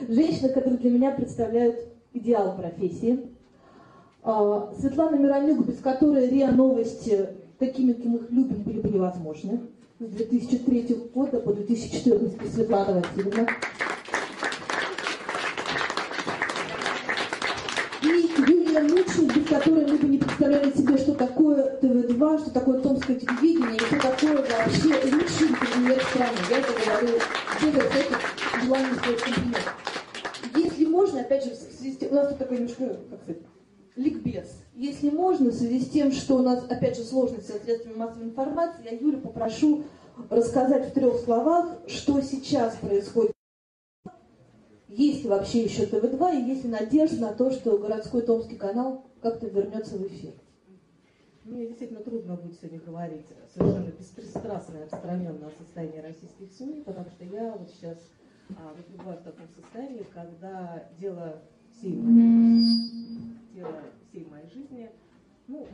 Женщины, которые для меня представляют идеал профессии. Светлана Миронюк, без которой РИА Новости, такими, каким их любим, были бы невозможны. С 2003 года по 2014 Светлана Васильевна. И Юлия Мучник, без которой мы бы не представляли себе, что такое ТВ-2, что такое томское телевидение, и что такое вообще лучший интервьюер страны. Я это говорю без этих желаний своих комплиментов. Если можно, опять же, у нас тут такой немножко, как сказать, ликбез. Если можно, в связи с тем, что у нас, опять же, сложности со средствами массовой информации, я Юлю попрошу рассказать в 3 словах, что сейчас происходит. Есть ли вообще еще ТВ-2, и есть ли надежда на то, что городской Томский канал как-то вернется в эфир? Мне действительно трудно будет сегодня говорить совершенно беспристрастно и отстраненно о состоянии российских СМИ, потому что я вот сейчас пребываю в таком состоянии, когда дело всей моей жизни, ну,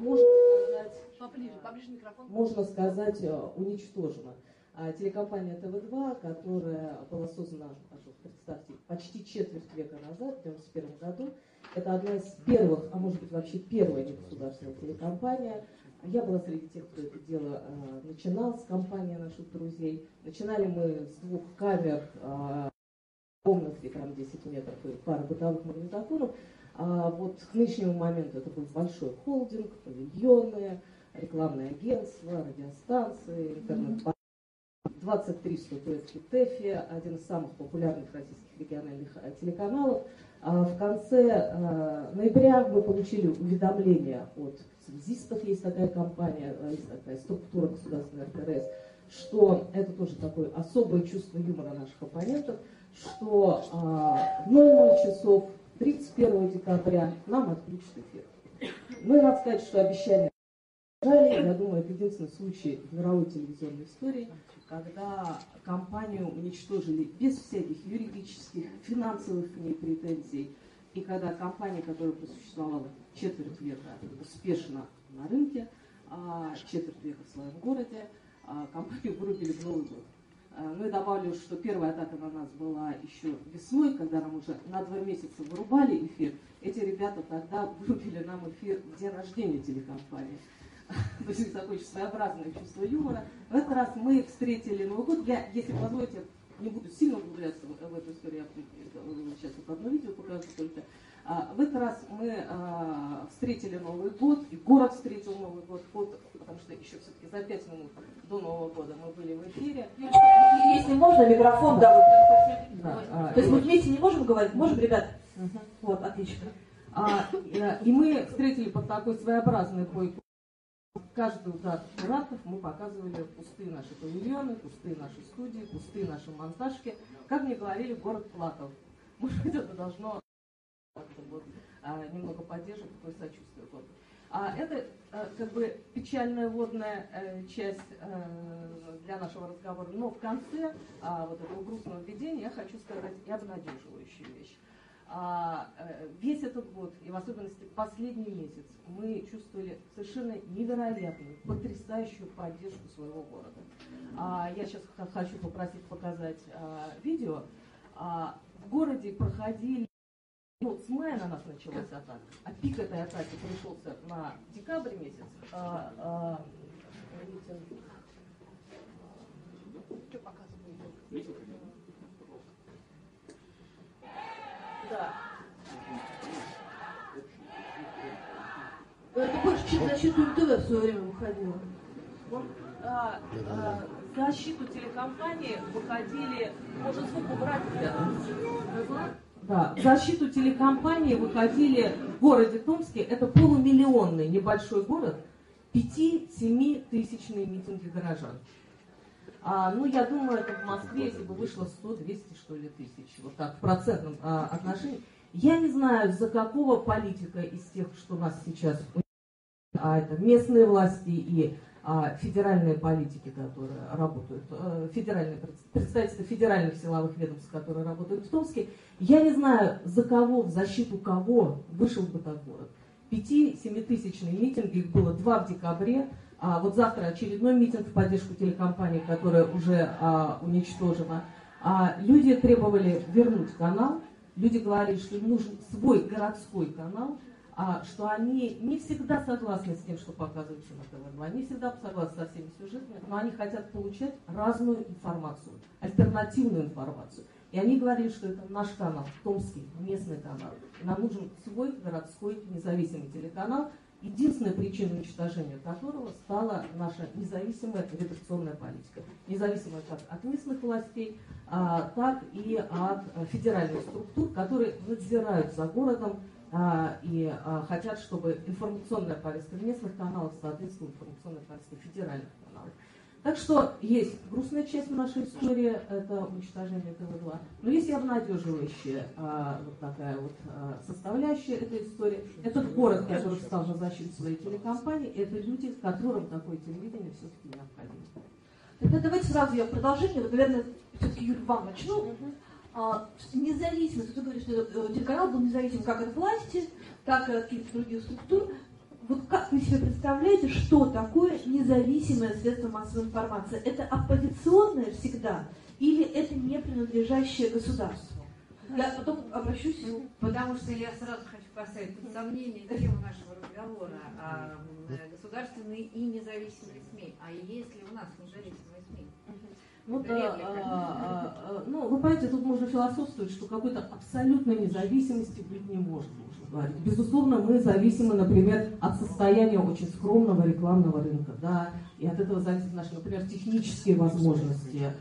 можно сказать, уничтожено. Телекомпания ТВ-2, которая была создана, представьте, почти четверть века назад, в 1991 году, это одна из первых, а может быть вообще первая негосударственная телекомпания. Я была среди тех, кто это дело начинал с компанией наших друзей. Начинали мы с 2 камер, комнатки, там 10 метров и пара бытовых магнитофонов. Вот к нынешнему моменту это был большой холдинг, павильоны, рекламные агентства, радиостанции, интернет, 23 статуэтки ТЭФИ, один из самых популярных российских региональных телеканалов. В конце ноября мы получили уведомление от связистов, есть такая компания, есть такая структура государственной РТРС, что это тоже такое особое чувство юмора наших оппонентов, что в 00 часов 31 декабря нам отключат эфир. Ну и надо сказать, что обещание, я думаю, это единственный случай в мировой телевизионной истории, когда компанию уничтожили без всяких юридических, финансовых к ней претензий, и когда компания, которая просуществовала четверть века успешно на рынке, четверть века в своем городе, компанию вырубили в Новый год. Ну и добавлю, что первая атака на нас была еще весной, когда нам уже на 2 месяца вырубали эфир. Эти ребята тогда вырубили нам эфир в день рождения телекомпании. То есть такое своеобразное чувство юмора. В этот раз мы встретили Новый год. Я, если позволите, не буду сильно углубляться в эту историю, я сейчас вот одно видео покажу только. В этот раз мы встретили Новый год, и город встретил Новый год, потому что еще все-таки за 5 минут до Нового года мы были в эфире. Если можно, микрофон, да. То есть мы вместе не можем говорить? Можем, ребят? Вот, отлично. И мы встретили под такой своеобразный бой. Каждый удар пиратов мы показывали пустые наши павильоны, пустые наши студии, пустые наши монтажки. Как мне говорили, город плакал. Может быть, это должно вот, немного поддержки, такое сочувствие. Это как бы печальная вводная часть для нашего разговора. Но в конце вот этого грустного введения я хочу сказать и обнадеживающую вещь. Весь этот год, и в особенности последний месяц, мы чувствовали совершенно невероятную, потрясающую поддержку своего города. Я сейчас хочу попросить показать видео. В городе проходили, с мая на нас началась атака, а пик этой атаки пришелся на декабрь месяц. Что показывает? Да. Это больше защиту НТВ в свое время выходило. Защиту телекомпании выходили... Может, звук убрать, ребята? Да, в защиту телекомпании выходили в городе Томске, это полумиллионный небольшой город, 5-7 тысячные митинги горожан. Я думаю, это в Москве, если бы вышло 100-200, что ли, тысяч, вот так, в процентном отношении. Я не знаю, за какого политика из тех, что у нас сейчас, это местные власти и федеральные политики, которые работают, представители федеральных силовых ведомств, которые работают в Томске, я не знаю, за кого, в защиту кого вышел бы этот город. 5-7 тысячные митинги, их было 2 в декабре, вот завтра очередной митинг в поддержку телекомпании, которая уже уничтожена. Люди требовали вернуть канал, люди говорили, что им нужен свой городской канал, что они не всегда согласны с тем, что показывается на ТВ2, не всегда согласны со всеми сюжетами, но они хотят получать разную информацию, альтернативную информацию. И они говорили, что это наш канал, томский, местный канал. И нам нужен свой городской независимый телеканал, единственная причина уничтожения которого стала наша независимая редакционная политика. Независимая как от местных властей, так и от федеральных структур, которые надзирают за городом и хотят, чтобы информационная повестка местных каналов соответствовала информационной повестке федеральных каналов. Так что есть грустная часть в нашей истории, это уничтожение ТВ2, но есть и обнадеживающая вот такая вот составляющая этой истории. Это город, который встал на защиту своей телекомпании, это люди, которым такое телевидение все-таки необходимо. Тогда давайте сразу я в продолжение, вот, наверное, все-таки, Юль, вам начну. Независимость, ты говоришь, что телеканал был независим как от власти, так и от каких-то других структур. Вот как вы себе представляете, что такое независимое средство массовой информации? Это оппозиционное всегда или это не принадлежащее государству? Я потом обращусь. Потому что я сразу хочу поставить под сомнение тему нашего разговора о государственные и независимые СМИ. А есть ли у нас независимые СМИ? Вот, ну, вы понимаете, тут можно философствовать, что какой-то абсолютной независимости быть не может, можно говорить. Безусловно, мы зависимы, например, от состояния очень скромного рекламного рынка, да, и от этого зависят наши, например, технические возможности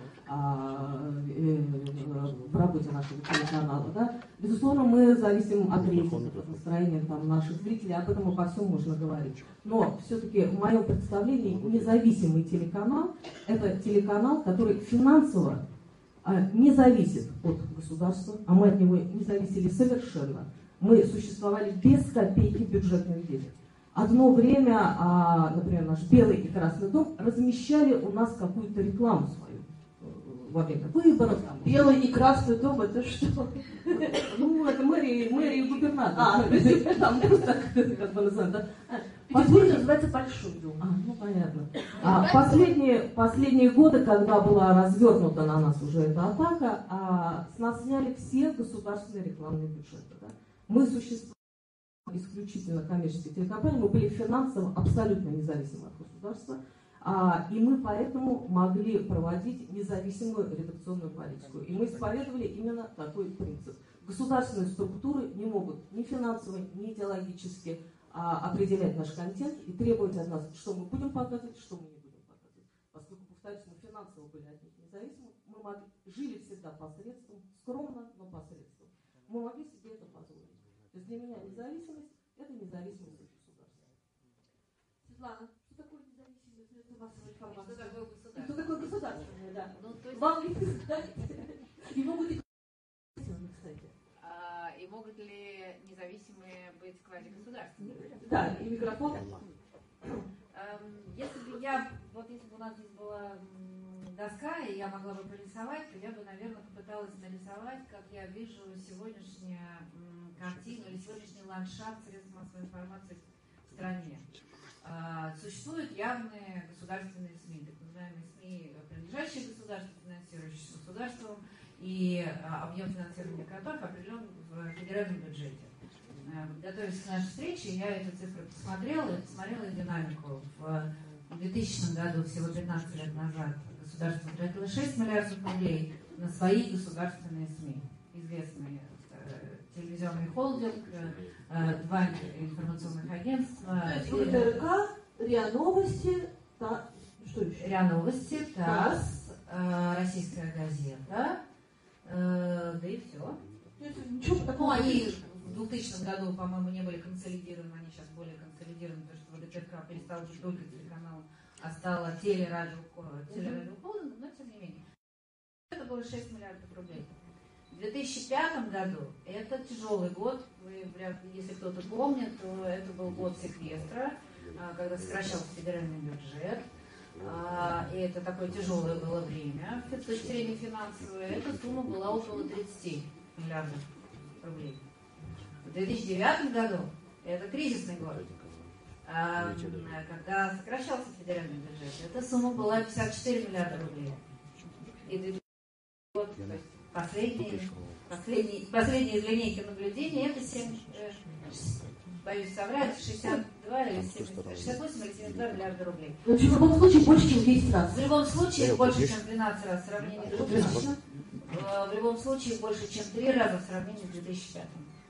в работе нашего телеканала, да. Безусловно, мы зависим от рейтингов, от настроения там, наших зрителей, об этом обо всем можно говорить. Но все-таки в моем представлении независимый телеканал – это телеканал, который финансово не зависит от государства, а мы от него не зависели совершенно. Мы существовали без копейки бюджетных денег. Одно время, например, наш Белый и Красный дом размещали у нас какую-то рекламу свою во время выборов. Там, Белый и Красный дом, это что? Ну, это мэрия и губернатор. Там просто как бы называют. Петербург называется Большой дом. Ну, понятно. Последние годы, когда была развернута на нас уже эта атака, с нас сняли все государственные рекламные бюджеты. Да? Мы существовали исключительно коммерческой телекомпанией, мы были финансово абсолютно независимы от государства, и мы поэтому могли проводить независимую редакционную политику. И мы исповедовали именно такой принцип. Государственные структуры не могут ни финансово, ни идеологически определять наш контент и требовать от нас, что мы будем показывать, что мы не будем показывать. Поскольку, повторюсь, мы финансово были от них независимы, мы жили всегда посредством, скромно, но посредством. Мы могли себе это позволить. То есть для меня независимость – это независимость от государства. Светлана, что такое независимое средство массовой информации? Что такое государство? Что такое государственное, да. Ну, то есть... Вам ли сказать? И могут и кстати. И могут ли независимые быть квазигосударственными? Да, и микрофон. Если бы я, вот если бы у нас здесь была доска, и я могла бы прорисовать, то я бы, наверное, попыталась нарисовать, как я вижу сегодняшнюю картину или сегодняшний ландшафт средств массовой информации в стране. Существуют явные государственные СМИ, так называемые СМИ, принадлежащие государству, финансирующиеся государством, и объем финансирования которых определен в федеральном бюджете. Готовясь к нашей встрече, я эту цифру посмотрела и динамику. В 2000 году, всего 15 лет назад, государство тратило 6 миллиардов рублей на свои государственные СМИ. Известные телевизионный холдинг, 2 информационных агентства. То есть РТРК, РИА Новости, что еще? РИА Новости, ТАСС, Российская газета, да и все. Ничего такого. Они в 2000 году, по-моему, не были консолидированы, они сейчас более консолидированы, потому что ВГТРК перестал быть только телеканалом, а стало телерадиохолдингом, но тем не менее. Это было 6 миллиардов рублей. В 2005 году, это тяжелый год, вы, если кто-то помнит, то это был год секвестра, когда сокращался федеральный бюджет, и это такое тяжелое было время с точки зрения финансовой. Эта сумма была около 30 миллиардов рублей. В 2009 году, это кризисный год, когда сокращался федеральный бюджет, эта сумма была 54 миллиарда рублей. И 2000 год, то есть последние из линейки наблюдения, это 7, боюсь соврать, 62 или 68 или 72 миллиарда рублей. В общем, в любом случае больше, чем 10 раз. В любом случае больше, чем 12 раз в сравнении с 2000. В любом случае больше, чем 3 раза в сравнении с 2005.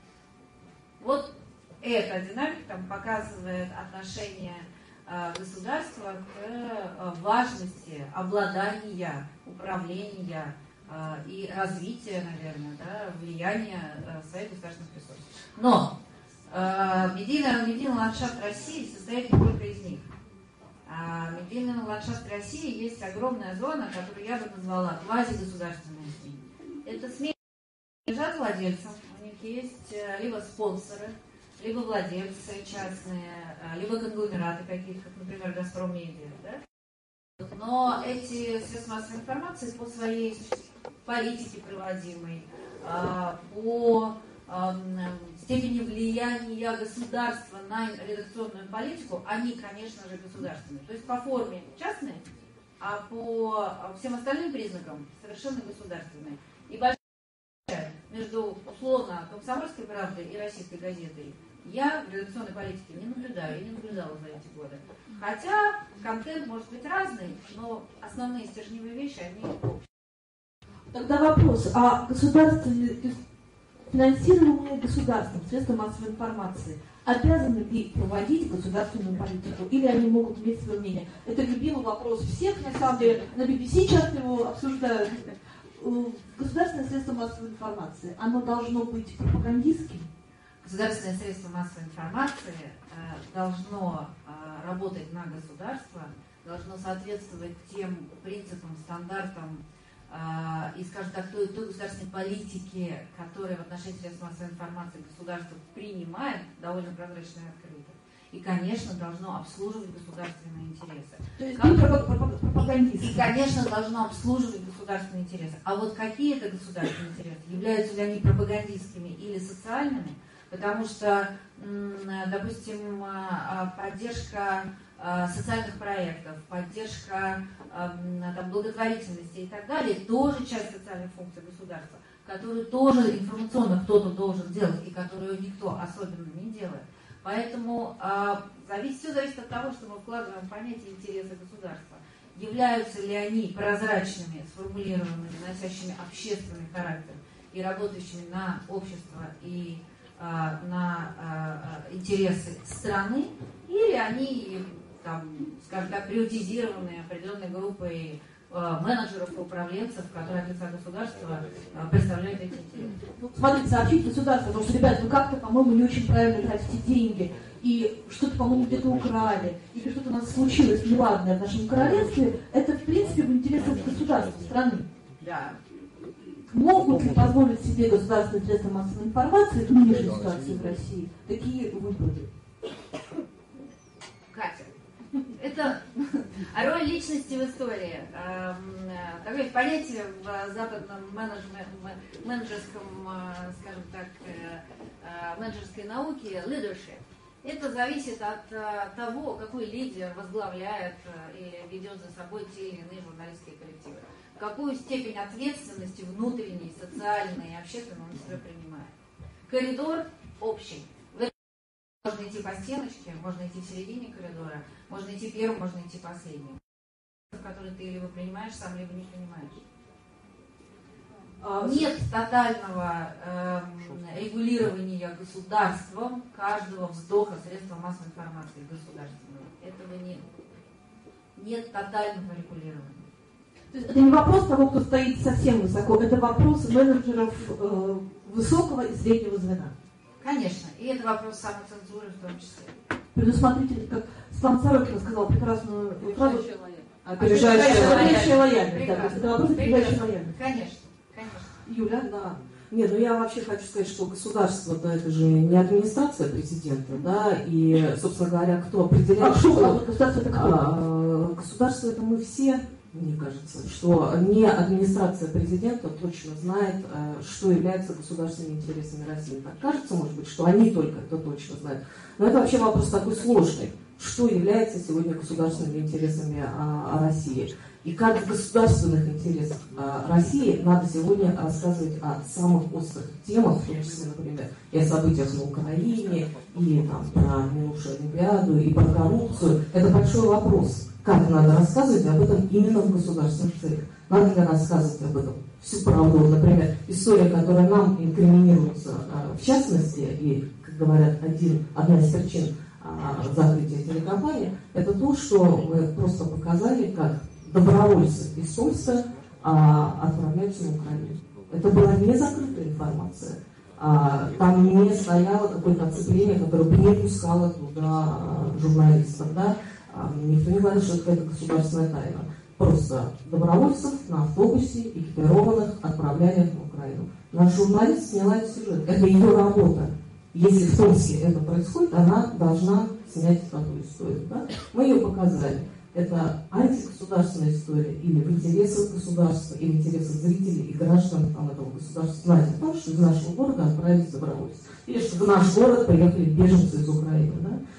Вот эта динамика там показывает отношение государства к важности обладания, управления и развития, наверное, да, влияния своих государственных ресурсов. Но медийный ландшафт России состоит не только из них. В медийном ландшафте России есть огромная зона, которую я бы назвала квазигосударственные СМИ. Это СМИ принадлежат владельцам, у них есть либо спонсоры, либо владельцы частные, либо конгломераты какие-то, как, например, «Газпром Медиа». Да? Но эти средства массовой информации по своей политике проводимой, по степени влияния государства на редакционную политику, они, конечно же, государственные. То есть по форме частные, а по всем остальным признакам совершенно государственные. И большая между, условно, «Комсомольской правдой» и «Российской газетой» я в редакционной политике не наблюдаю и не наблюдала за эти годы. Хотя контент может быть разный, но основные стержневые вещи, они общие. Тогда вопрос, а государственные, финансируемые государством средства массовой информации обязаны ли проводить государственную политику, или они могут иметь свое мнение? Это любимый вопрос всех, на самом деле, на BBC часто его обсуждают. Государственное средство массовой информации, оно должно быть пропагандистским? Государственное средство массовой информации должно работать на государство, должно соответствовать тем принципам, стандартам и, скажем так, той государственной политики, которая в отношении средств массовой информации государство принимает, довольно прозрачно и открыто. И, конечно, должно обслуживать государственные интересы. То есть пропагандист. И, конечно, должно обслуживать государственные интересы. А вот какие это государственные интересы? Являются ли они пропагандистскими или социальными? Потому что, допустим, поддержка социальных проектов, поддержка благотворительности и так далее, тоже часть социальных функций государства, которую тоже информационно кто-то должен делать и которую никто особенно не делает. Поэтому все зависит от того, что мы вкладываем в понятие интереса государства. Являются ли они прозрачными, сформулированными, носящими общественный характер и работающими на общество и на интересы страны, или они, скажем так, приоритизированные определенной группой менеджеров и управленцев, которые от лица государства представляют эти интересы. Ну, смотрите, сообщить государству, потому что, ребята, вы как-то, по-моему, не очень правильно тратите деньги, и что-то, по-моему, где-то украли, или что-то у нас случилось неладное в нашем королевстве, это, в принципе, в интересах государства, страны. Да. Могут ли позволить себе государственные средства массовой информации в нынешней ситуации в России такие выборы? Катя, это роль личности в истории. Такое понятие в западном менеджерском, скажем так, менеджерской науке leadership. Это зависит от того, какой лидер возглавляет или ведет за собой те или иные журналистские коллективы. Какую степень ответственности внутренней, социальной и общественной он себе принимает. Коридор общий. Можно идти по стеночке, можно идти в середине коридора, можно идти первым, можно идти последним. Который ты либо принимаешь сам, либо не принимаешь. Нет тотального регулирования государством каждого вздоха средства массовой информации государственного. Этого нет. Нет тотального регулирования. То есть это не вопрос того, кто стоит совсем высоко, это вопрос менеджеров высокого и среднего звена. Конечно, и это вопрос самоцензуры в том числе. Предусмотрительность, как Светлана Сорокина сказала прекрасную фразу. Опережающая лояльность. Да, это вопрос опережающей лояльности. Конечно, конечно. Юля? Да. Нет, я вообще хочу сказать, что государство, да, это же не администрация президента, да, и, собственно говоря, кто определяет, что государство это кто? Государство это мы все. Мне кажется, что не администрация президента точно знает, что является государственными интересами России. Так кажется, может быть, что они только это точно знают. Но это вообще вопрос такой сложный. Что является сегодня государственными интересами России? И как в государственных интересах России надо сегодня рассказывать о самых острых темах, в том числе, например, и о событиях на Украине, и там, про минувшую Олимпиаду, и про коррупцию. Это большой вопрос. Как надо рассказывать об этом именно в государственных целях? Надо ли рассказывать об этом всю правду? Например, история, которая нам инкриминируется в частности, и, как говорят, одна из причин закрытия телекомпании, это то, что мы просто показали, как добровольцы из Томска отправляются на Украину. Это была не закрытая информация. Там не стояло какое-то оцепление, которое бы не пускало туда журналистов. Да? Никто не говорит, что это какая-то государственная тайна. Просто добровольцев на автобусе, экипированных, отправляли на Украину. Наш журналист сняла этот сюжет. Это ее работа. Если в Томске это происходит, она должна снять такую историю. Да? Мы ее показали. Это антигосударственная история или в интересах государства, или в интересах зрителей и граждан этого государства. Знаете о том, что из нашего города отправились добровольцы. Или что в наш город приехали беженцы из Украины.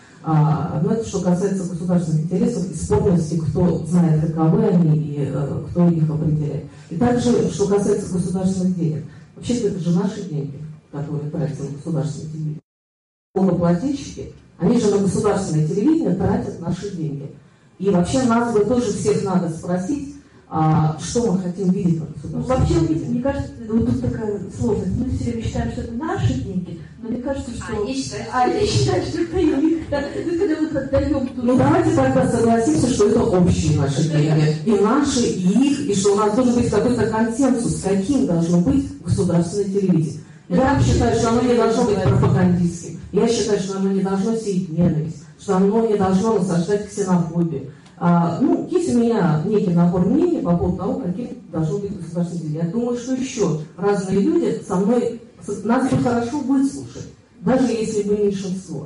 Да? Но это что касается государственных интересов и спорности, кто знает, каковы они и кто их определяет. И также, что касается государственных денег. Вообще-то это же наши деньги, которые тратятся на государственное телевидение. Налогоплательщики, они же на государственное телевидение тратят наши деньги. И вообще нас бы тоже всех надо спросить, что мы хотим видеть на государственном Вообще, телевидении. мне кажется, вот тут такая сложность. Мы все время считаем, что это наши деньги, но мне кажется, что... Они считают, что это их. Да? То есть, когда мы отдаем туда... Ну давайте тогда согласимся, что это общие наши деньги. И наши, и их, и что у нас должен быть какой-то консенсус, каким должно быть государственное телевидение. Я считаю, что оно не должно быть пропагандистским. Я считаю, что оно не должно сеять ненависть, что оно не должно насаждать ксенофобию. Есть у меня некий набор мнений по поводу того, каким должно быть государственное телевидение. Я думаю, что еще разные люди со мной, нас бы хорошо выслушать, даже если бы меньшинство.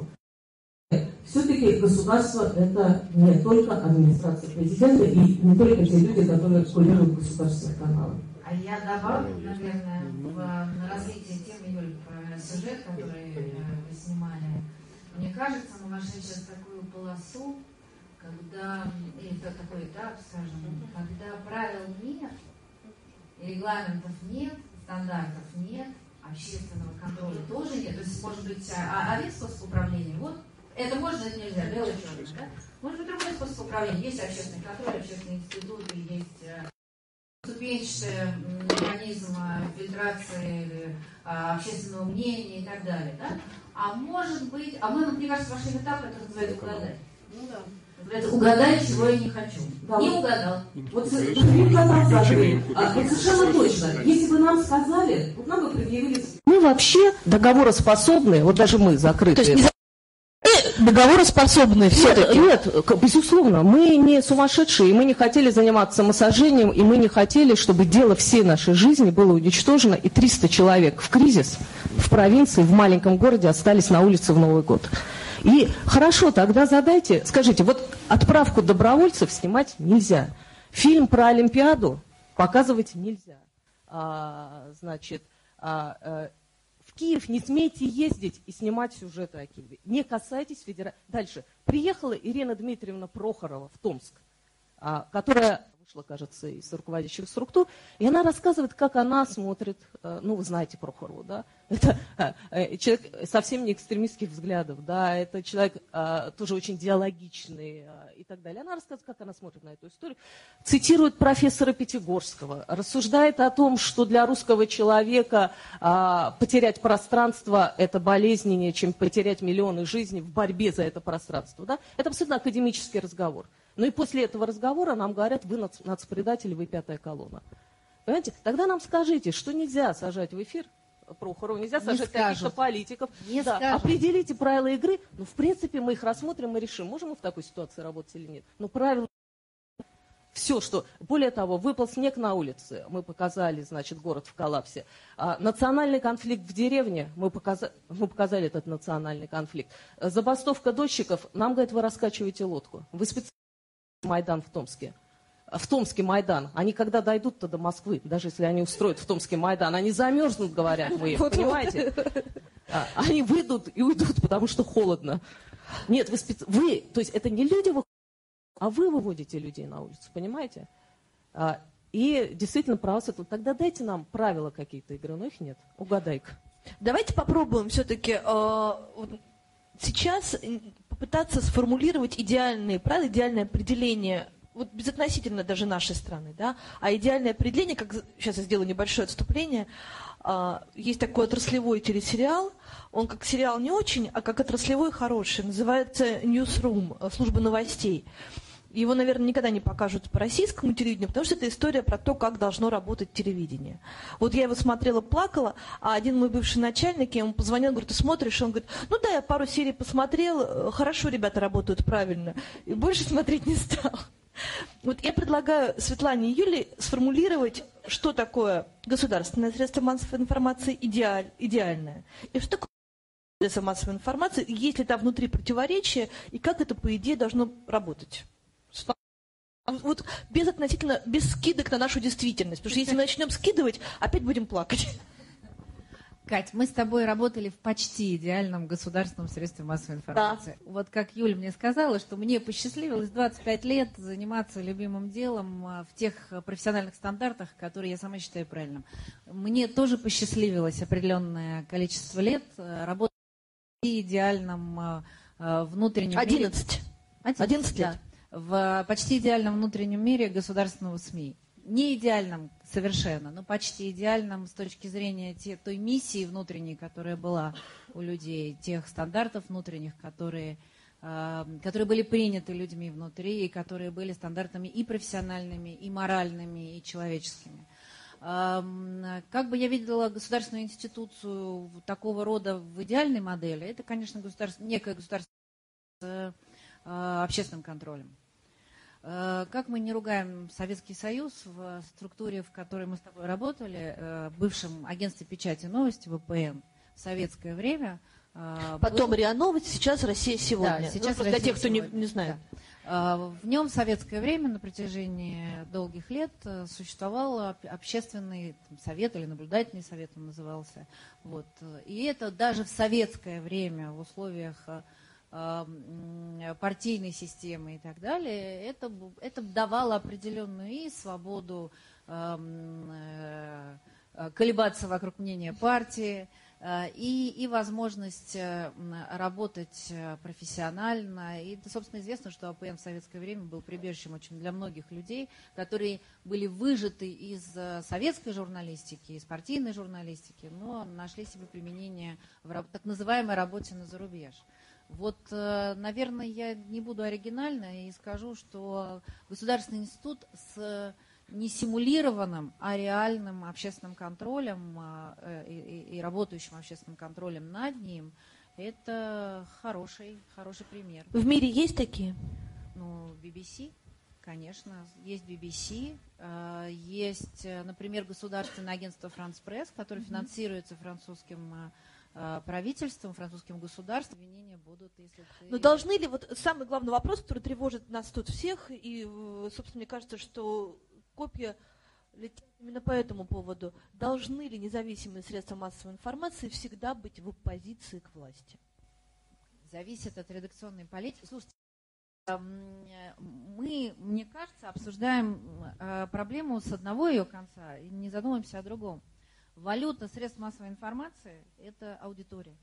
Все-таки государство – это не только администрация президента и не только те люди, которые курируют государственные каналы. А я добавлю, наверное, на развитие темы, Юль, про сюжет, который вы снимали. Мне кажется, мы вошли сейчас в такую полосу, когда, или такой этап, скажем, когда правил нет, регламентов нет, стандартов нет, общественного контроля тоже нет. То есть, может быть, один способ управления, вот, это можно, это нельзя, белое-черное, да? Может быть, другой способ управления. Есть общественный контроль, общественные институты, есть ступенчатый механизм фильтрации общественного мнения и так далее, да? А может быть, мы, мне кажется, вошли в этап, который называется угадать. Ну да. Называется угадай, чего я не хочу. Да, не угадал. Вот совершенно точно. Если бы нам сказали, вот нам бы предъявили... Мы вообще договороспособны, вот даже мы закрытые. Договороспособны все-таки. Нет, безусловно, мы не сумасшедшие, и мы не хотели заниматься массажением, и мы не хотели, чтобы дело всей нашей жизни было уничтожено, и 300 человек в кризис в провинции, в маленьком городе остались на улице в Новый год. И хорошо, тогда задайте, скажите, вот отправку добровольцев снимать нельзя, фильм про Олимпиаду показывать нельзя, в Киев не смейте ездить и снимать сюжеты о Киеве. Не касайтесь федерации. Дальше. Приехала Ирина Дмитриевна Прохорова в Томск, которая вышла, кажется, из руководящих структур, и она рассказывает, как она смотрит, вы знаете Прохорову, да? Это человек совсем не экстремистских взглядов, да, это человек тоже очень диалогичный и так далее. Она рассказывает, как она смотрит на эту историю, цитирует профессора Пятигорского, рассуждает о том, что для русского человека потерять пространство – это болезненнее, чем потерять миллионы жизней в борьбе за это пространство, да? Это абсолютно академический разговор. Ну и после этого разговора нам говорят, вы нацпредатели, вы пятая колонна. Понимаете? Тогда нам скажите, что нельзя сажать в эфир Прохорову, нельзя сажать каких-то политиков. Да, определите правила игры. В принципе, мы их рассмотрим и решим, можем мы в такой ситуации работать или нет. Но правила... Все, что... Более того, выпал снег на улице, мы показали, город в коллапсе. Национальный конфликт в деревне, мы показали этот национальный конфликт. Забастовка дольщиков, нам говорят, вы раскачиваете лодку. Вы специально Майдан в Томске. В Томске Майдан. Они когда дойдут-то до Москвы, даже если они устроят в Томске Майдан, они замерзнут, говорят вы, понимаете? Они выйдут и уйдут, потому что холодно. Нет, вы, то есть это не люди выходят, а вы выводите людей на улицу, понимаете? И действительно право светло. Тогда дайте нам правила какие-то игры, но их нет. Угадай-ка. Давайте попробуем все-таки сейчас попытаться сформулировать идеальные правила, идеальное определение, вот безотносительно даже нашей страны, да, а идеальное определение, как сейчас я сделаю небольшое отступление, есть такой отраслевой телесериал, он как сериал не очень, а как отраслевой хороший, называется Newsroom, служба новостей. Его, наверное, никогда не покажут по российскому телевидению, потому что это история про то, как должно работать телевидение. Вот я его смотрела, плакала, а один мой бывший начальник, я ему позвонила, говорит, ты смотришь? Он говорит, ну да, я пару серий посмотрел, хорошо ребята работают правильно, и больше смотреть не стал. Вот я предлагаю Светлане и Юлии сформулировать, что такое государственное средство массовой информации идеальное, и что такое средство массовой информации, есть ли там внутри противоречия, и как это, по идее, должно работать. Вот без скидок на нашу действительность. Потому что если мы начнем скидывать, опять будем плакать. Кать, мы с тобой работали в почти идеальном государственном средстве массовой информации. Да. Вот как Юля мне сказала, что мне посчастливилось 25 лет заниматься любимым делом в тех профессиональных стандартах, которые я сама считаю правильным. Мне тоже посчастливилось определенное количество лет работать в идеальном внутреннем 11 лет. Да. В почти идеальном внутреннем мире государственного СМИ. Не идеальном совершенно, но почти идеальном с точки зрения той миссии внутренней, которая была у людей, тех стандартов внутренних, которые были приняты людьми внутри, и которые были стандартами и профессиональными, и моральными, и человеческими. Как бы я видела государственную институцию такого рода в идеальной модели, это, конечно, некое государство с общественным контролем. Как мы не ругаем Советский Союз в структуре, в которой мы с тобой работали, в бывшем агентстве печати новости, ВПН, в советское время. Потом РИА Новости, сейчас Россия сегодня. Да, сейчас для тех, кто не знает. Да. В нем в советское время на протяжении долгих лет существовал общественный совет или наблюдательный совет он назывался. Вот. И это даже в советское время в условиях партийной системы и так далее, это давало определенную и свободу колебаться вокруг мнения партии, и возможность работать профессионально. И, собственно, известно, что АПН в советское время был прибежищем очень для многих людей, которые были выжаты из советской журналистики, из партийной журналистики, но нашли себе применение в так называемой работе на зарубеж. Вот, наверное, я не буду оригинальна и скажу, что Государственный институт с не симулированным, а реальным общественным контролем и работающим общественным контролем над ним, это хороший пример. В мире есть такие? Ну, BBC, конечно, есть BBC, есть, например, Государственное агентство «Франс Пресс», которое финансируется французским правительством, французским государством. Обвинения будут, если ты... Но должны ли, вот самый главный вопрос, который тревожит нас тут всех, и, собственно, мне кажется, что копья летят именно по этому поводу, должны ли независимые средства массовой информации всегда быть в оппозиции к власти? Зависит от редакционной политики. Слушайте, мы, мне кажется, обсуждаем проблему с одного ее конца и не задумываемся о другом. Валюта средств массовой информации – это аудитория.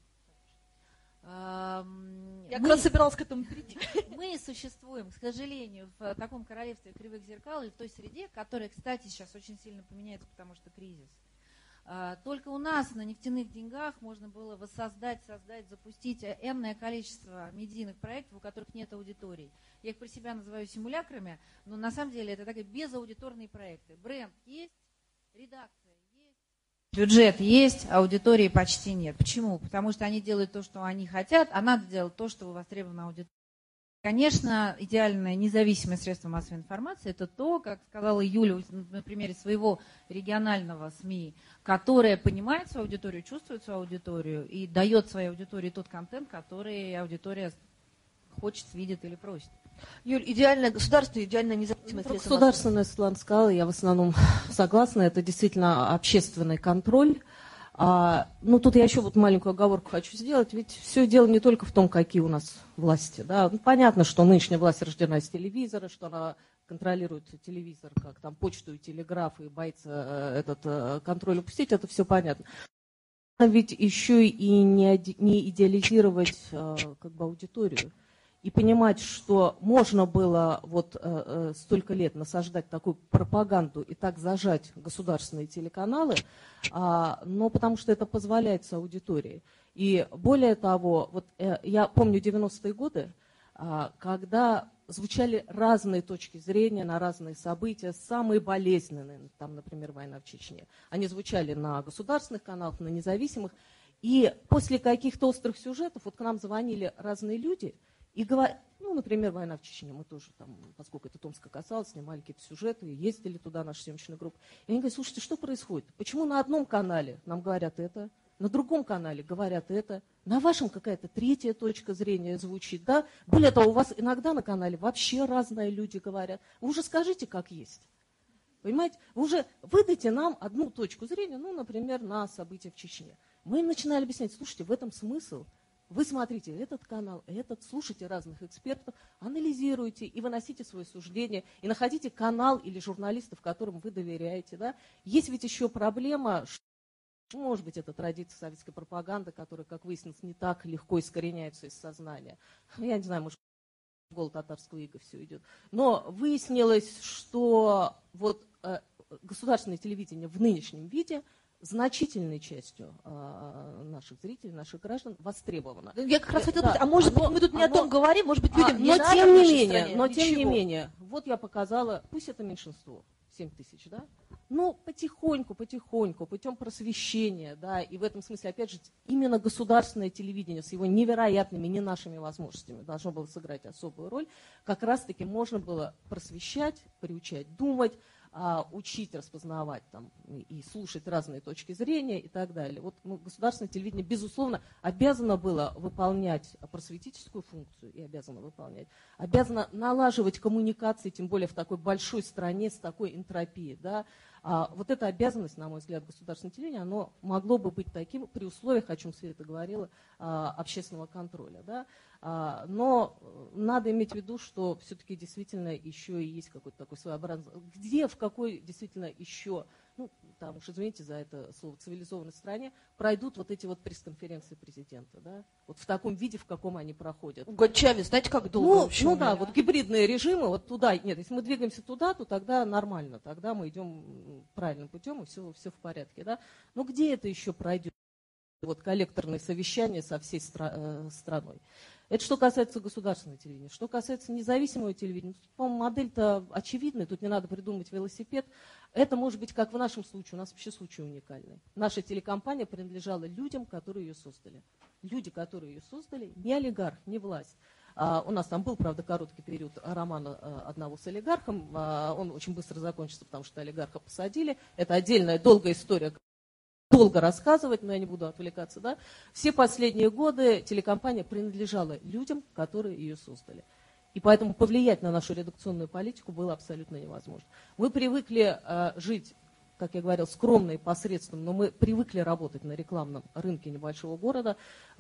Я как раз собиралась к этому перейти. Мы существуем, к сожалению, в таком королевстве кривых зеркал или в той среде, которая, кстати, сейчас очень сильно поменяется, потому что кризис. Только у нас на нефтяных деньгах можно было воссоздать, запустить энное количество медийных проектов, у которых нет аудиторий. Я их про себя называю симулякрами, но на самом деле это такие безаудиторные проекты. Бренд есть, редакция. Бюджет есть, аудитории почти нет. Почему? Потому что они делают то, что они хотят, а надо делать то, что востребовано аудиторией. Конечно, идеальное независимое средство массовой информации – это то, как сказала Юля на примере своего регионального СМИ, которое понимает свою аудиторию, чувствует свою аудиторию и дает своей аудитории тот контент, который аудитория хочет, видит или просит. Юль, идеальное государство, идеальное независимое средство. Государственное, Светлана сказала, я в основном согласна, это действительно общественный контроль. Ну, тут я еще вот маленькую оговорку хочу сделать, ведь все дело не только в том, какие у нас власти. Да? Ну, понятно, что нынешняя власть рождена из телевизора, что она контролирует телевизор, как там почту и телеграф, и боится этот контроль упустить, это все понятно. Ведь еще и не идеализировать как бы аудиторию и понимать, что можно было вот столько лет насаждать такую пропаганду и так зажать государственные телеканалы, но потому что это позволяется аудитории. И более того, вот я помню 90-е годы, когда звучали разные точки зрения на разные события, самые болезненные, там, например, война в Чечне. Они звучали на государственных каналах, на независимых. И после каких-то острых сюжетов вот к нам звонили разные люди и говорили, ну, например, война в Чечне, мы тоже там, поскольку это Томска касалось, снимали какие-то сюжеты, ездили туда, наша съемочная группа. И они говорят, слушайте, что происходит? Почему на одном канале нам говорят это, на другом канале говорят это, на вашем какая-то третья точка зрения звучит, да? Более того, у вас иногда на канале вообще разные люди говорят. Вы уже скажите, как есть. Понимаете? Вы уже выдайте нам одну точку зрения, ну, например, на события в Чечне. Мы им начинали объяснять, слушайте, в этом смысл. Вы смотрите этот канал, этот, слушайте разных экспертов, анализируйте и выносите свои суждения, и находите канал или журналистов, которым вы доверяете. Да? Есть ведь еще проблема, что, может быть, это традиция советской пропаганды, которая, как выяснилось, не так легко искореняется из сознания. Я не знаю, может, в голод татарского ига все идет. Но выяснилось, что вот государственное телевидение в нынешнем виде значительной частью наших зрителей, наших граждан востребовано. Я как раз хотела сказать, а может быть, мы тут не о том говорим, может быть, людям не но надо тем в не нашей менее, стране? но тем не Ничего. менее, вот я показала, пусть это меньшинство, 7 тысяч, да, но потихоньку, путем просвещения, да, и в этом смысле, опять же, именно государственное телевидение с его невероятными, не нашими возможностями должно было сыграть особую роль, как раз-таки можно было просвещать, приучать думать, учить распознавать там, и слушать разные точки зрения и так далее. Вот государственное телевидение, безусловно, обязано было выполнять просветительскую функцию и обязано налаживать коммуникации, тем более в такой большой стране с такой энтропией. Да. Вот эта обязанность, на мой взгляд, государственного телевидения, оно могло бы быть таким при условиях, о чем Света говорила, общественного контроля. Да. Но надо иметь в виду, что все-таки действительно еще и есть какой-то такой своеобразный, где, в какой действительно еще, ну, там уж извините за это слово, цивилизованной стране, пройдут вот эти вот пресс-конференции президента, да, вот в таком виде, в каком они проходят. Год-Чавес, знаете, как долго? Ну да, вот гибридные режимы, вот туда, нет, если мы двигаемся туда, то тогда нормально, тогда мы идем правильным путем, и все в порядке, да. Но где это еще пройдет? Вот коллекторные совещания со всей страной. Это что касается государственного телевидения. Что касается независимого телевидения, по-моему, модель-то очевидная, тут не надо придумать велосипед. Это может быть, как в нашем случае, у нас вообще случай уникальный. Наша телекомпания принадлежала людям, которые ее создали. Люди, которые ее создали, не олигарх, не власть. У нас там был, правда, короткий период романа одного с олигархом. Он очень быстро закончился, потому что олигарха посадили. Это отдельная долгая история, долго рассказывать, но я не буду отвлекаться. Да? Все последние годы телекомпания принадлежала людям, которые ее создали. И поэтому повлиять на нашу редакционную политику было абсолютно невозможно. Мы привыкли жить, как я говорил, скромно и посредственно, но мы привыкли работать на рекламном рынке небольшого города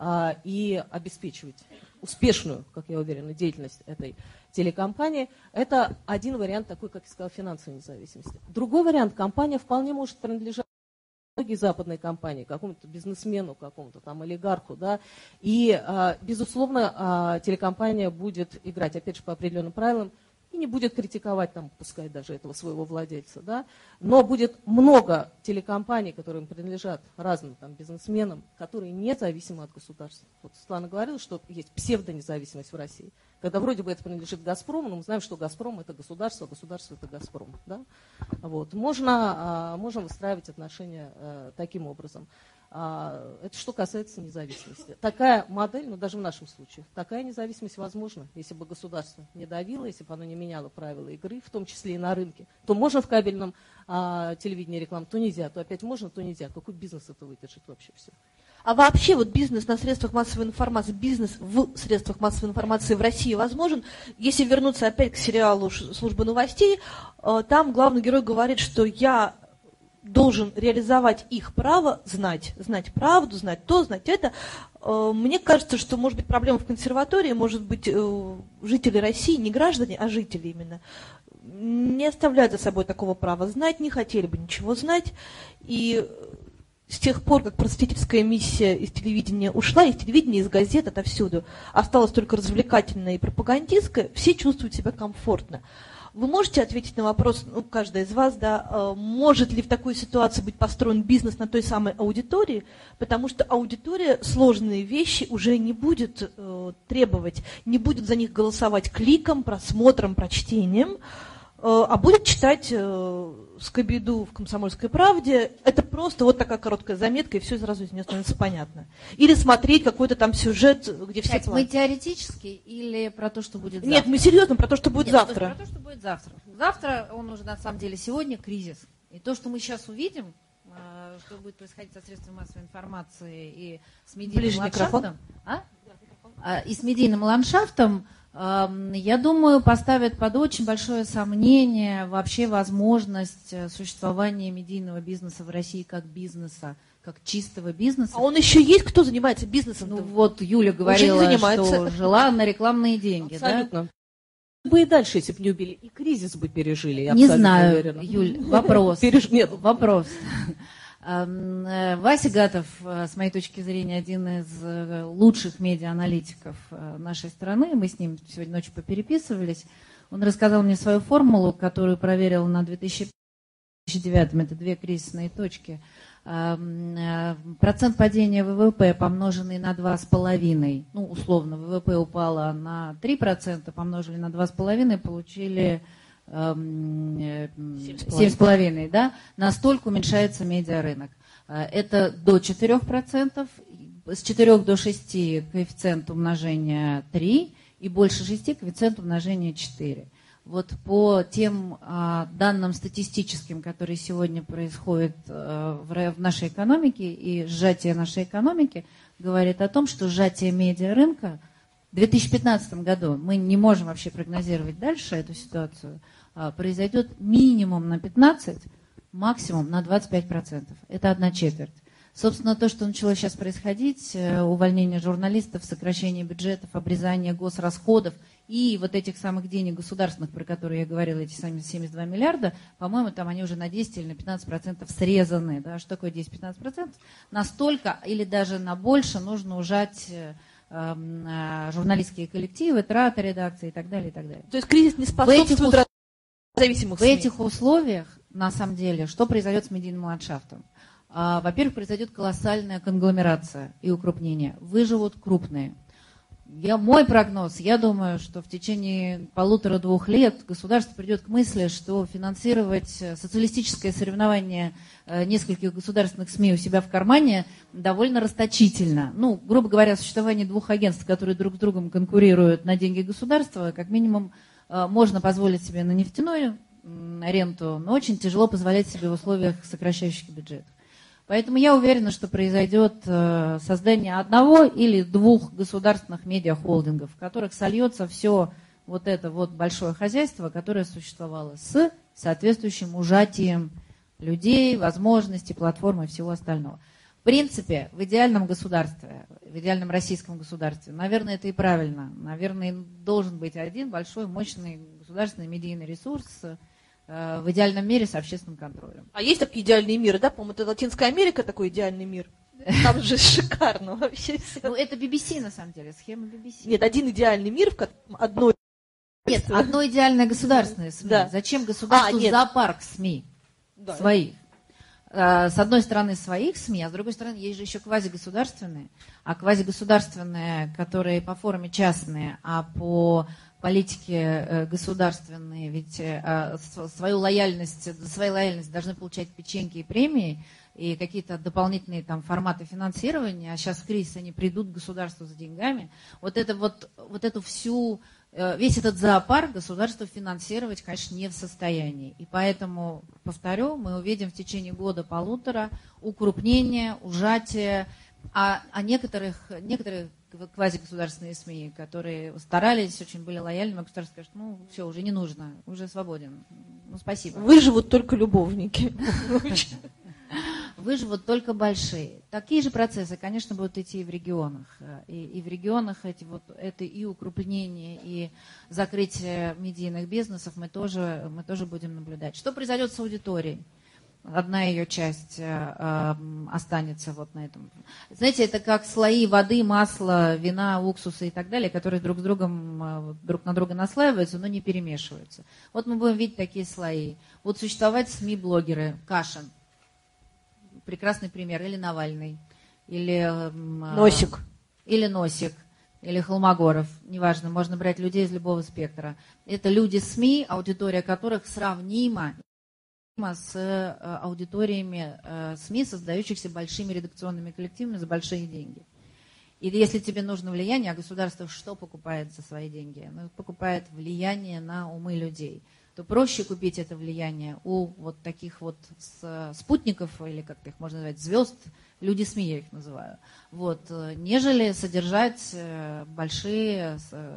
и обеспечивать успешную, как я уверена, деятельность этой телекомпании. Это один вариант такой, как я сказала, финансовой независимости. Другой вариант, компания вполне может принадлежать многие западные компании, какому-то бизнесмену, какому-то там олигарху, да, и, безусловно, телекомпания будет играть, опять же, по определенным правилам, и не будет критиковать, там, пускай даже этого своего владельца, да, но будет много телекомпаний, которые принадлежат разным там бизнесменам, которые независимы от государства. Вот Светлана говорила, что есть псевдонезависимость в России, когда вроде бы это принадлежит «Газпрому», но мы знаем, что «Газпром» — это государство, а государство — это «Газпром». Да? Вот. Можно выстраивать отношения таким образом. Это что касается независимости. Такая модель, ну даже в нашем случае, такая независимость возможна, если бы государство не давило, если бы оно не меняло правила игры, в том числе и на рынке. То можно в кабельном телевидении рекламу, то нельзя, то опять можно, то нельзя. Какой бизнес это выдержит вообще все? А вообще вот бизнес на средствах массовой информации, бизнес в средствах массовой информации в России возможен? Если вернуться опять к сериалу «Служба новостей», там главный герой говорит, что я должен реализовать их право знать правду, знать то, знать это. Мне кажется, что может быть проблема в консерватории, может быть жители России, не граждане, а жители именно, не оставляют за собой такого права знать, не хотели бы ничего знать. И с тех пор, как просветительская миссия из телевидения ушла, из телевидения, из газет, отовсюду, осталась только развлекательная и пропагандистская, все чувствуют себя комфортно. Вы можете ответить на вопрос, ну, каждая из вас, да, может ли в такой ситуации быть построен бизнес на той самой аудитории, потому что аудитория сложные вещи уже не будет требовать, не будет за них голосовать кликом, просмотром, прочтением, а будет читать Скобиду в «Комсомольской правде». Это просто вот такая короткая заметка, и все сразу из нее становится понятно. Или смотреть какой-то там сюжет, где все Мы теоретически или про то, что будет завтра? Нет, мы серьезно про то, что будет завтра. Про то, что будет завтра. Завтра, он уже на самом деле сегодня кризис. И то, что мы сейчас увидим, что будет происходить со средствами массовой информации и с медийным ландшафтом. И с медийным ландшафтом, я думаю, поставят под очень большое сомнение вообще возможность существования медийного бизнеса в России как бизнеса, как чистого бизнеса. А он еще есть, кто занимается бизнесом? Ну вот Юля говорила, что жила на рекламные деньги. Абсолютно. Да? Бы и дальше, если бы не убили, и кризис бы пережили. Не знаю, уверена. Юль, вопрос. Нет, вопрос. Вася Гатов, с моей точки зрения, один из лучших медиа-аналитиков нашей страны. Мы с ним сегодня ночью попереписывались. Он рассказал мне свою формулу, которую проверил на 2009. Это 2 кризисные точки. Процент падения ВВП, помноженный на 2,5, ну, условно, ВВП упало на 3%, помножили на 2,5, получили 7,5, да, настолько уменьшается медиарынок. Это до 4%, с 4 до 6 коэффициент умножения 3, и больше 6 коэффициент умножения 4. Вот по тем данным статистическим, которые сегодня происходят в нашей экономике, и сжатие нашей экономики говорит о том, что сжатие медиарынка в 2015 году, мы не можем вообще прогнозировать дальше эту ситуацию, произойдет минимум на 15%, максимум на 25%. Это 1/4. Собственно, то, что начало сейчас происходить, увольнение журналистов, сокращение бюджетов, обрезание госрасходов и вот этих самых денег государственных, про которые я говорила, эти сами 72 миллиарда, по-моему, там они уже на 10 или на 15% срезаны. Да? Что такое 10-15%? Настолько или даже на больше нужно ужать журналистские коллективы, траты редакции и так далее, и так далее. То есть кризис не способствует зависимых СМИ. В этих условиях, на самом деле, что произойдет с медийным ландшафтом? Во-первых, произойдет колоссальная конгломерация и укрупнение. Выживут крупные. Мой прогноз, я думаю, что в течение 1,5-2 лет государство придет к мысли, что финансировать социалистическое соревнование нескольких государственных СМИ у себя в кармане довольно расточительно. Ну, грубо говоря, существование 2 агентств, которые друг с другом конкурируют на деньги государства, как минимум, можно позволить себе на нефтяную ренту, но очень тяжело позволять себе в условиях сокращающих бюджет. Поэтому я уверена, что произойдет создание 1 или 2 государственных медиахолдингов, в которых сольется все вот это вот большое хозяйство, которое существовало с соответствующим ужатием людей, возможностей, платформ и всего остального. В принципе, в идеальном государстве, в идеальном российском государстве, наверное, это и правильно. Наверное, должен быть один большой, мощный государственный медийный ресурс, в идеальном мире с общественным контролем. А есть такие идеальные миры, да? По-моему, это Латинская Америка такой идеальный мир. Там же шикарно вообще все. Ну, это BBC, на самом деле, схема BBC. Нет, один идеальный мир, в котором одно... Нет, одно идеальное государственное СМИ. Да. Зачем государству зоопарк СМИ? Да. Своих. С одной стороны своих СМИ, а с другой стороны есть же еще квазигосударственные. А квазигосударственные, которые по форме частные, а по политики государственные, ведь свою лояльность должны получать печеньки и премии, и какие-то дополнительные там форматы финансирования, а сейчас в кризис они придут к государству за деньгами. Вот эту всю, весь этот зоопарк государство финансировать, конечно, не в состоянии. И поэтому, повторю, мы увидим в течение года-полутора укрупнение, ужатие, а некоторых квазигосударственные СМИ, которые старались, очень были лояльны, а государство скажет, ну, все, уже не нужно, уже свободен. Ну, спасибо. Выживут только любовники. выживут только большие. Такие же процессы, конечно, будут идти и в регионах. И в регионах это и укрупнение, и закрытие медийных бизнесов мы тоже будем наблюдать. Что произойдет с аудиторией? Одна ее часть останется вот на этом. Знаете, это как слои воды, масла, вина, уксуса и так далее, которые друг на друга наслаиваются, но не перемешиваются. Вот мы будем видеть такие слои. Будут существовать СМИ-блогеры. Кашин. Прекрасный пример. Или Навальный. Или Носик. Или Носик. Или Холмогоров. Неважно, можно брать людей из любого спектра. Это люди СМИ, аудитория которых сравнима с аудиториями СМИ, создающихся большими редакционными коллективами за большие деньги. И если тебе нужно влияние, а государство что покупает за свои деньги? Оно покупает влияние на умы людей. То проще купить это влияние у вот таких вот спутников, или как их можно назвать, звезд, люди СМИ я их называю, нежели содержать большие,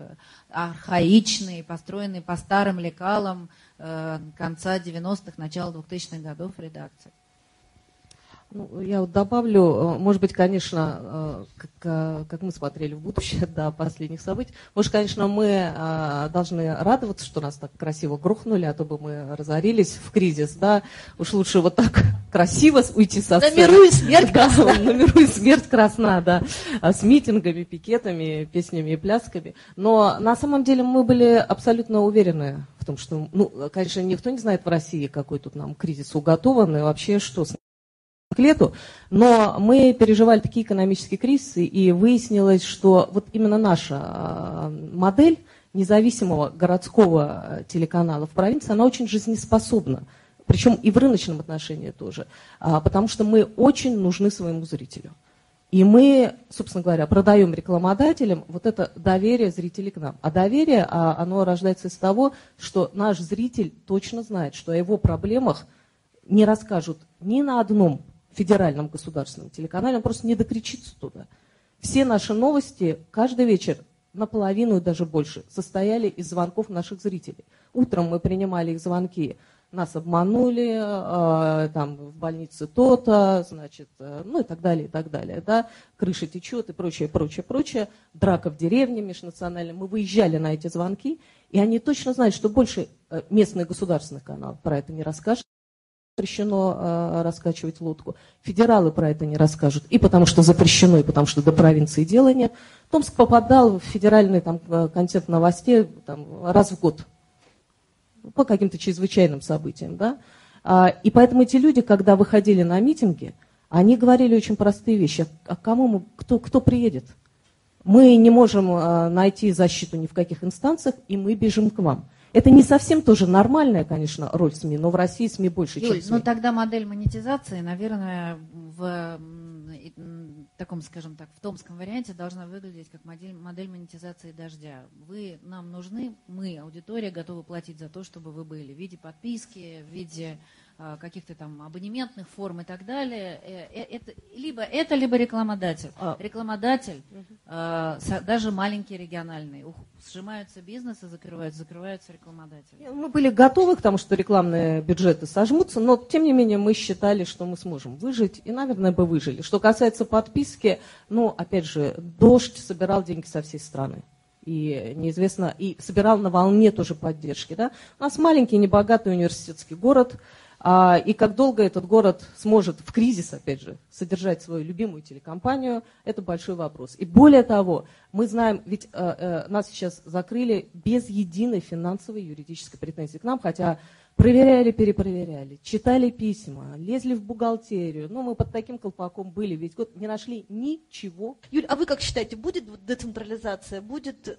архаичные, построенные по старым лекалам конца 90-х, начала 2000-х годов редакции. Ну, я вот добавлю, может быть, конечно, как мы смотрели в будущее до последних событий, может, конечно, мы должны радоваться, что нас так красиво грохнули, а то бы мы разорились в кризис, да, уж лучше вот так красиво уйти со сцены. На миру и смерть красна. На миру и смерть красна, да, с митингами, пикетами, песнями и плясками. Но на самом деле мы были абсолютно уверены в том, что, конечно, никто не знает в России, какой тут нам кризис уготован и вообще что с к лету, но мы переживали такие экономические кризисы, и выяснилось, что вот именно наша модель независимого городского телеканала в провинции, она очень жизнеспособна, причем и в рыночном отношении тоже, потому что мы очень нужны своему зрителю. И мы, собственно говоря, продаем рекламодателям вот это доверие зрителей к нам. А доверие, оно рождается из того, что наш зритель точно знает, что о его проблемах не расскажут ни на одном федеральном государственном телеканале, он просто не докричится туда. Все наши новости каждый вечер, наполовину и даже больше, состояли из звонков наших зрителей. Утром мы принимали их звонки, нас обманули, там в больнице то-то, значит, и так далее, да, крыша течет и прочее, драка в деревне межнациональная. Мы выезжали на эти звонки, и они точно знают, что больше местных государственных каналов про это не расскажут. Запрещено раскачивать лодку. Федералы про это не расскажут. И потому что запрещено, и потому что до провинции дела нет. Томск попадал в федеральный контекст новостей раз в год. По каким-то чрезвычайным событиям. Да? И поэтому эти люди, когда выходили на митинги, они говорили очень простые вещи. А кто приедет? Мы не можем найти защиту ни в каких инстанциях, и мы бежим к вам. Это не совсем тоже нормальная, конечно, роль СМИ, но в России СМИ больше, чем СМИ. Ну тогда модель монетизации, наверное, в таком, скажем так, в томском варианте должна выглядеть как модель монетизации «Дождя». Вы нам нужны, мы, аудитория, готовы платить за то, чтобы вы были в виде подписки, в виде каких-то там абонементных форм и так далее. Это либо рекламодатель. Рекламодатель, даже маленькие региональные, сжимаются бизнесы, закрываются рекламодатели. Мы были готовы к тому, что рекламные бюджеты сожмутся, но тем не менее мы считали, что мы сможем выжить, и, наверное, бы выжили. Что касается подписки, опять же, «Дождь» собирал деньги со всей страны. И неизвестно, и собирал на волне тоже поддержки. Да? У нас маленький, небогатый университетский город, и как долго этот город сможет в кризис, опять же, содержать свою любимую телекомпанию, это большой вопрос. И более того, мы знаем, ведь нас сейчас закрыли без единой финансовой юридической претензии к нам, хотя проверяли, перепроверяли, читали письма, лезли в бухгалтерию. Мы под таким колпаком были весь год, не нашли ничего. Юль, а вы как считаете, будет децентрализация, будет...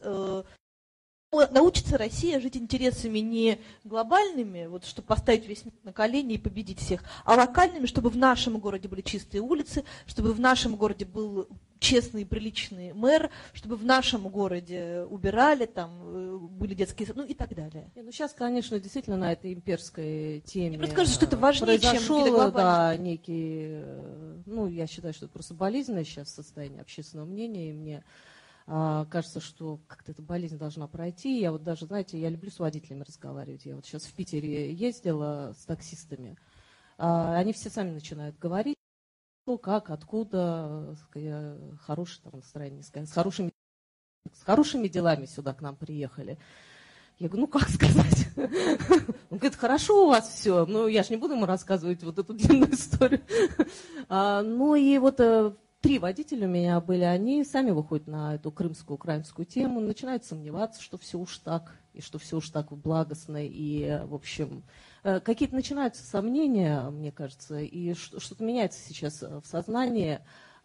Научится Россия жить интересами не глобальными, чтобы поставить весь мир на колени и победить всех, а локальными, чтобы в нашем городе были чистые улицы, чтобы в нашем городе был честный и приличный мэр, чтобы в нашем городе убирали, были детские сады, и так далее. Сейчас, конечно, действительно на этой имперской теме мне кажется, что это важнее, чем какие-то глобальные. Некий, я считаю, что это просто болезненное сейчас состояние общественного мнения, и мне кажется, что как-то эта болезнь должна пройти. Я даже, знаете, я люблю с водителями разговаривать. Я сейчас в Питере ездила с таксистами. Они все сами начинают говорить. как, откуда, хорошее там настроение, с хорошими делами сюда к нам приехали. Я говорю, ну как сказать? Он говорит, хорошо у вас все. Ну, я же не буду ему рассказывать вот эту длинную историю. Ну и вот 3 водителя у меня были, они сами выходят на эту крымскую, украинскую тему, начинают сомневаться, что все уж так, и что все уж так благостно, и, в общем, какие-то начинаются сомнения, мне кажется, и что-то меняется сейчас в сознании.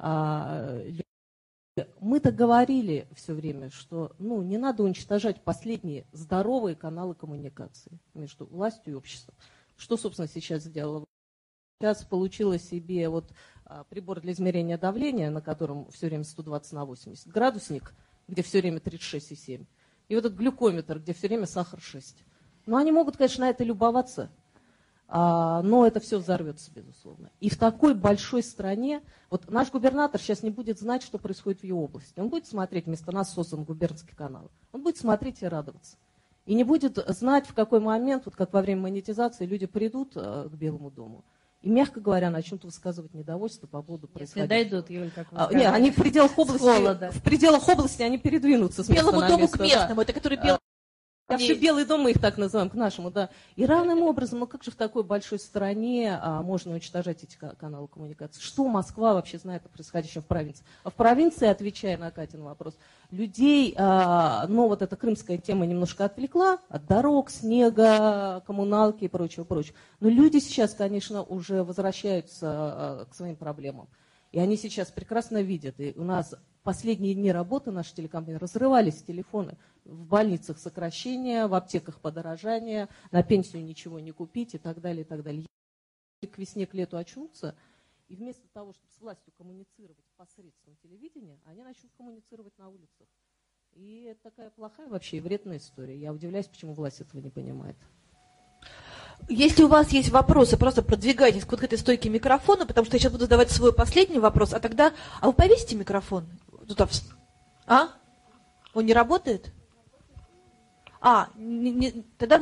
Мы-то говорили все время, что не надо уничтожать последние здоровые каналы коммуникации между властью и обществом. Что, собственно, сейчас сделала? Сейчас получила себе прибор для измерения давления, на котором все время 120/80, градусник, где все время 36,7, и вот этот глюкометр, где все время сахар 6. Ну, они могут, конечно, на это любоваться, но это все взорвется, безусловно. И в такой большой стране, вот наш губернатор сейчас не будет знать, что происходит в ее области. Он будет смотреть, вместо нас создан губернский канал, он будет смотреть и радоваться. И не будет знать, в какой момент, вот как во время монетизации, люди придут к Белому дому и, мягко говоря, начнут высказывать недовольство по поводу происходящего. Если дойдут, Юль, как вы сказали. Нет, они в пределах области они передвинутся с места Белому на дому место, к местному, да. это который белый. Вообще Белый дом мы их так называем, к нашему, да. И равным образом, как же в такой большой стране можно уничтожать эти каналы коммуникации? Что Москва вообще знает о происходящем в провинции? А в провинции, отвечая на Катин вопрос, людей, вот эта крымская тема немножко отвлекла от дорог, снега, коммуналки и прочего. Но люди сейчас, конечно, уже возвращаются к своим проблемам. И они сейчас прекрасно видят. И у нас последние дни работы нашей телекомпании разрывались телефоны. В больницах сокращения, в аптеках подорожание, на пенсию ничего не купить и так далее, и так далее. К весне, к лету очнутся, и вместо того, чтобы с властью коммуницировать посредством телевидения, они начнут коммуницировать на улицах. И это такая плохая вообще и вредная история. Я удивляюсь, почему власть этого не понимает. Если у вас есть вопросы, просто продвигайтесь к этой стойке микрофона, потому что я сейчас буду задавать свой последний вопрос, а вы повесите микрофон? Он не работает? Тогда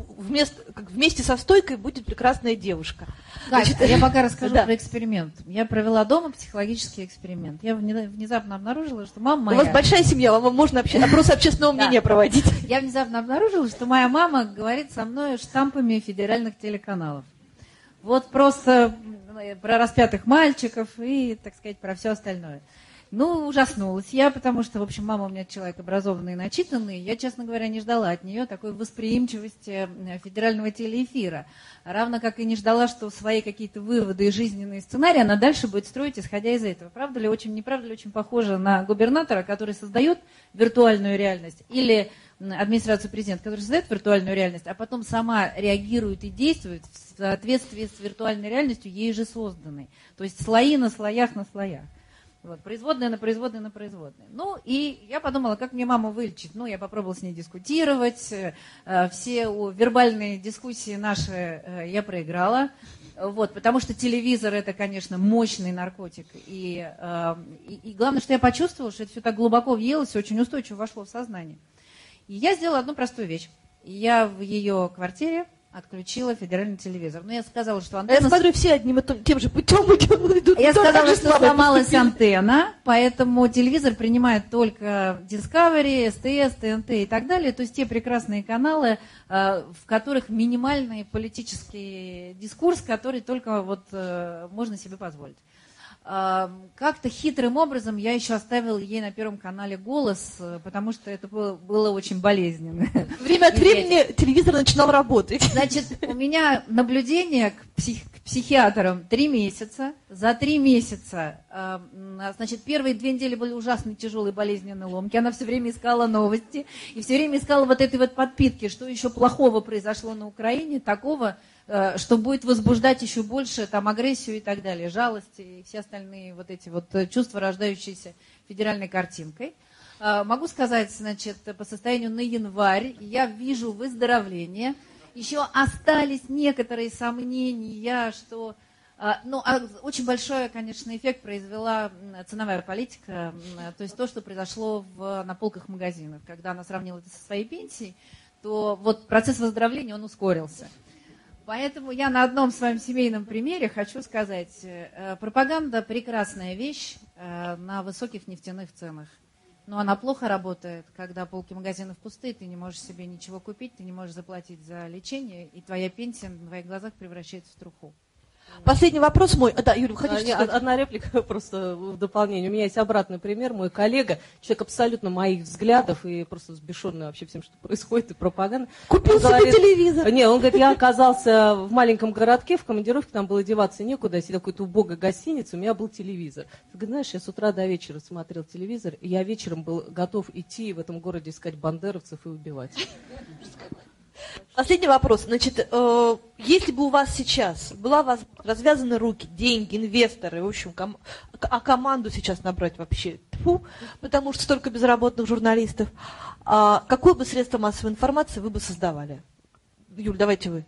вместе со стойкой будет прекрасная девушка. Значит, я пока расскажу про эксперимент. Я провела дома психологический эксперимент. Я внезапно обнаружила, что мама моя... У вас большая семья, вам можно опрос общественного мнения проводить. Я внезапно обнаружила, что моя мама говорит со мной штампами федеральных телеканалов. Вот просто про распятых мальчиков и, так сказать, про все остальное. Ужаснулась я, потому что, в общем, мама у меня человек образованный и начитанный. Я, честно говоря, не ждала от нее такой восприимчивости федерального телеэфира. Равно как и не ждала, что свои какие-то выводы и жизненные сценарии она дальше будет строить, исходя из этого. Правда ли, неправда ли, очень похоже на губернатора, который создает виртуальную реальность, или администрацию президента, которая создает виртуальную реальность, а потом сама реагирует и действует в соответствии с виртуальной реальностью, ей же созданной. То есть слои на слоях на слоях. Производные на производные на производные. И я подумала, как мне маму вылечить. Я попробовала с ней дискутировать. Все вербальные дискуссии наши я проиграла. Потому что телевизор – это, конечно, мощный наркотик. И главное, что я почувствовала, что это все так глубоко въелось, очень устойчиво вошло в сознание. И я сделала одну простую вещь. Я в ее квартире отключила федеральный телевизор. Я сказала, что антенна... Я смотрю, все одним и тем же путем идут. Я сказала, что сломалась антенна, поэтому телевизор принимает только Discovery, СТС, ТНТ и так далее. То есть те прекрасные каналы, в которых минимальный политический дискурс, который только можно себе позволить. Как-то хитрым образом я еще оставила ей на Первом канале «Голос», потому что это было очень болезненно. Время от времени телевизор начинал работать. Значит, у меня наблюдение к психиатрам 3 месяца. За 3 месяца, первые 2 недели были ужасно тяжелые, болезненные ломки. Она все время искала новости и все время искала этой подпитки, что еще плохого произошло на Украине, такого, что будет возбуждать еще больше агрессию и так далее, жалость и все остальные эти чувства, рождающиеся федеральной картинкой. Могу сказать, по состоянию на январь я вижу выздоровление. Еще остались некоторые сомнения, что... очень большой, конечно, эффект произвела ценовая политика, то есть то, что произошло на полках магазинов. Когда она сравнила это со своей пенсией, то процесс выздоровления, он ускорился. Поэтому я на одном своем семейном примере хочу сказать, пропаганда прекрасная вещь на высоких нефтяных ценах. Но она плохо работает, когда полки магазинов пустые, ты не можешь себе ничего купить, ты не можешь заплатить за лечение, и твоя пенсия на твоих глазах превращается в труху. Последний вопрос мой. Да, Юля, хотите сказать? Одна реплика просто в дополнение. У меня есть обратный пример. Мой коллега, человек абсолютно моих взглядов и просто взбешенный вообще всем, что происходит, и пропаганда. Купил себе телевизор. Не, он говорит, я оказался в маленьком городке, в командировке, там было деваться некуда, я сидел в какой-то убогой гостинице, у меня был телевизор. Ты говоришь, знаешь, я с утра до вечера смотрел телевизор, и я вечером был готов идти в этом городе искать бандеровцев и убивать. Последний вопрос. Значит, если бы у вас сейчас была развязаны руки, деньги, инвесторы, в общем, команду сейчас набрать вообще, потому что столько безработных журналистов, какое бы средство массовой информации вы бы создавали? Юль, давайте вы.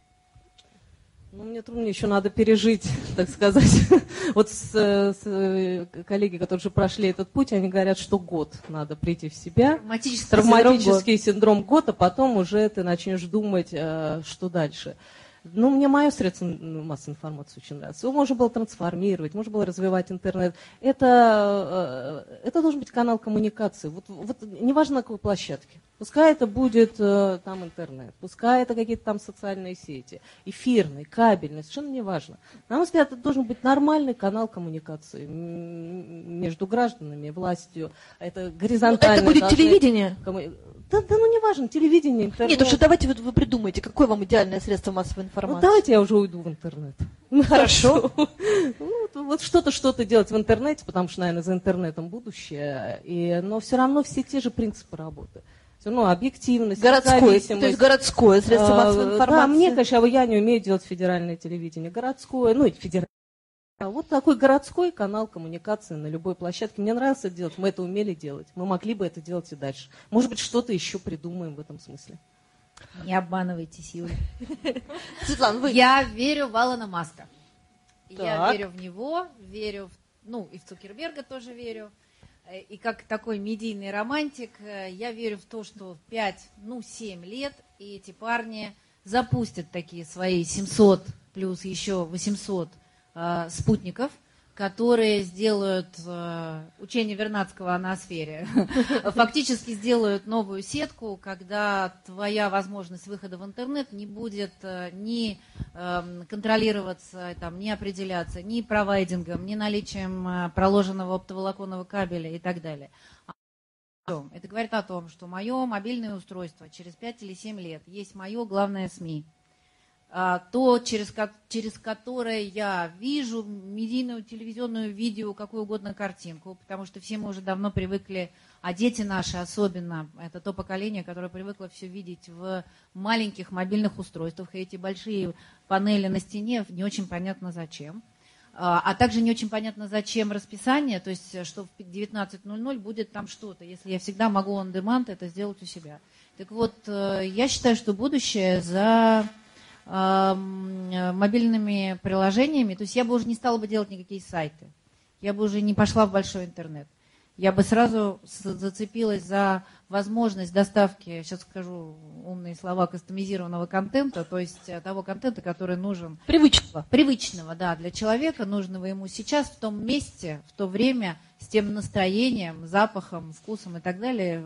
Ну, мне трудно, еще надо пережить, так сказать. Вот с коллеги, которые уже прошли этот путь, они говорят, что год надо прийти в себя. Травматический синдром год, а потом уже ты начнешь думать, что дальше. Ну, мне мое средство массовой информации очень нравится. Его можно было трансформировать, можно было развивать интернет. Это должен быть канал коммуникации. Вот неважно, на какой площадке. Пускай это будет там интернет, пускай это какие-то там социальные сети, эфирный, кабельный, совершенно неважно. На мой взгляд, это должен быть нормальный канал коммуникации между гражданами и властью. Это горизонтально. Это будет телевидение? Да, ну не важно, телевидение, интернет. Нет, что давайте вы придумайте, какое вам идеальное средство массовой информации. Ну, давайте я уже уйду в интернет. Хорошо. Вот что-то делать в интернете, потому что, наверное, за интернетом будущее. Но все равно все те же принципы работы. Ну, объективность, городское, то есть городское средство массовой информации. Да, мне, конечно, я не умею делать федеральное телевидение. Городское, ну, федеральное. Вот такой городской канал коммуникации на любой площадке. Мне нравилось это делать, мы это умели делать. Мы могли бы это делать и дальше. Может быть, что-то еще придумаем в этом смысле. Не обманывайтесь, Юля. Светлана, вы. Я верю в Алана Маска. Я верю в него, верю и в Цукерберга тоже верю. И как такой медийный романтик, я верю в то, что в 5-7 лет и эти парни запустят такие свои 700 плюс еще 800 спутников, которые сделают учение Вернадского о ноосфере. Фактически сделают новую сетку, когда твоя возможность выхода в интернет не будет ни контролироваться, ни определяться ни провайдингом, ни наличием проложенного оптоволоконного кабеля и так далее. Это говорит о том, что мое мобильное устройство через 5 или 7 лет есть мое главное СМИ. То, через которое я вижу медийную, телевизионную, видео, какую угодно картинку, потому что все мы уже давно привыкли, а дети наши особенно, это то поколение, которое привыкло все видеть в маленьких мобильных устройствах, и эти большие панели на стене не очень понятно зачем. А также не очень понятно, зачем расписание, то есть, что в 19:00 будет там что-то, если я всегда могу on demand это сделать у себя. Так вот, я считаю, что будущее за мобильными приложениями, то есть я бы уже не стала бы делать никакие сайты, я бы уже не пошла в большой интернет, я бы сразу зацепилась за возможность доставки, сейчас скажу умные слова, кастомизированного контента, то есть того контента, который нужен. Привычного, да, для человека, нужного ему сейчас, в том месте, в то время, с тем настроением, запахом, вкусом и так далее,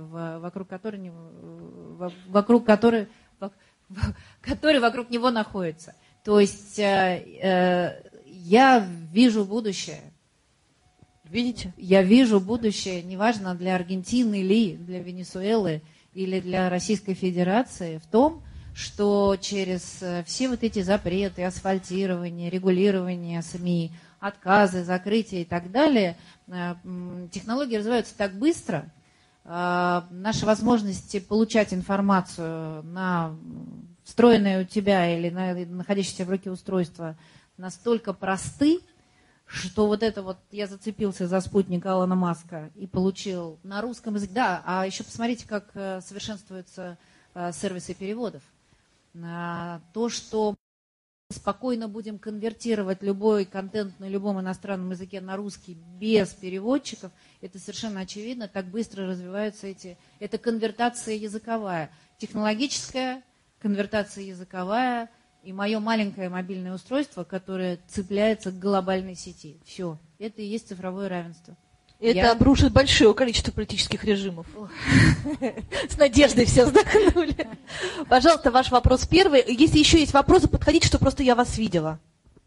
который вокруг него находится. То есть я вижу будущее. Видите? Я вижу будущее, неважно, для Аргентины или для Венесуэлы или для Российской Федерации, в том, что через все вот эти запреты, асфальтирование, регулирование СМИ, отказы, закрытия и так далее, технологии развиваются так быстро, наши возможности получать информацию на встроенное у тебя или на находящееся в руке устройство настолько просты, что вот это вот я зацепился за спутник Алана Маска и получил на русском языке. Да, а еще посмотрите, как совершенствуются сервисы переводов. То, что спокойно будем конвертировать любой контент на любом иностранном языке на русский без переводчиков, это совершенно очевидно, так быстро развиваются это конвертация языковая, технологическая конвертация языковая, и мое маленькое мобильное устройство, которое цепляется к глобальной сети. Все. Это и есть цифровое равенство. Это обрушит большое количество политических режимов. С надеждой все вздохнули. Пожалуйста, ваш вопрос первый. Если еще есть вопросы, подходите, что просто я вас видела.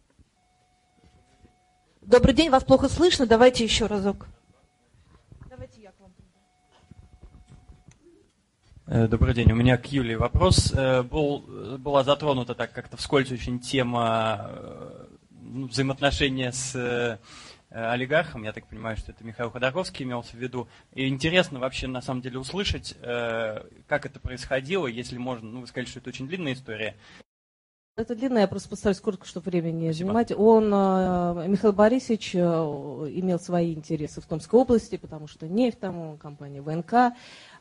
Добрый день, вас плохо слышно. Давайте еще разок. Давайте я к вам. Добрый день. У меня к Юлии вопрос. Была затронута так как-то вскользь очень тема взаимоотношения с олигархом. Я так понимаю, что это Михаил Ходорковский имелся в виду. И интересно вообще на самом деле услышать, как это происходило, если можно. Вы сказали, что это очень длинная история. Это длинно, я просто постараюсь сколько что времени занимать. Михаил Борисович, имел свои интересы в Томской области, потому что нефть там, компания ВНК,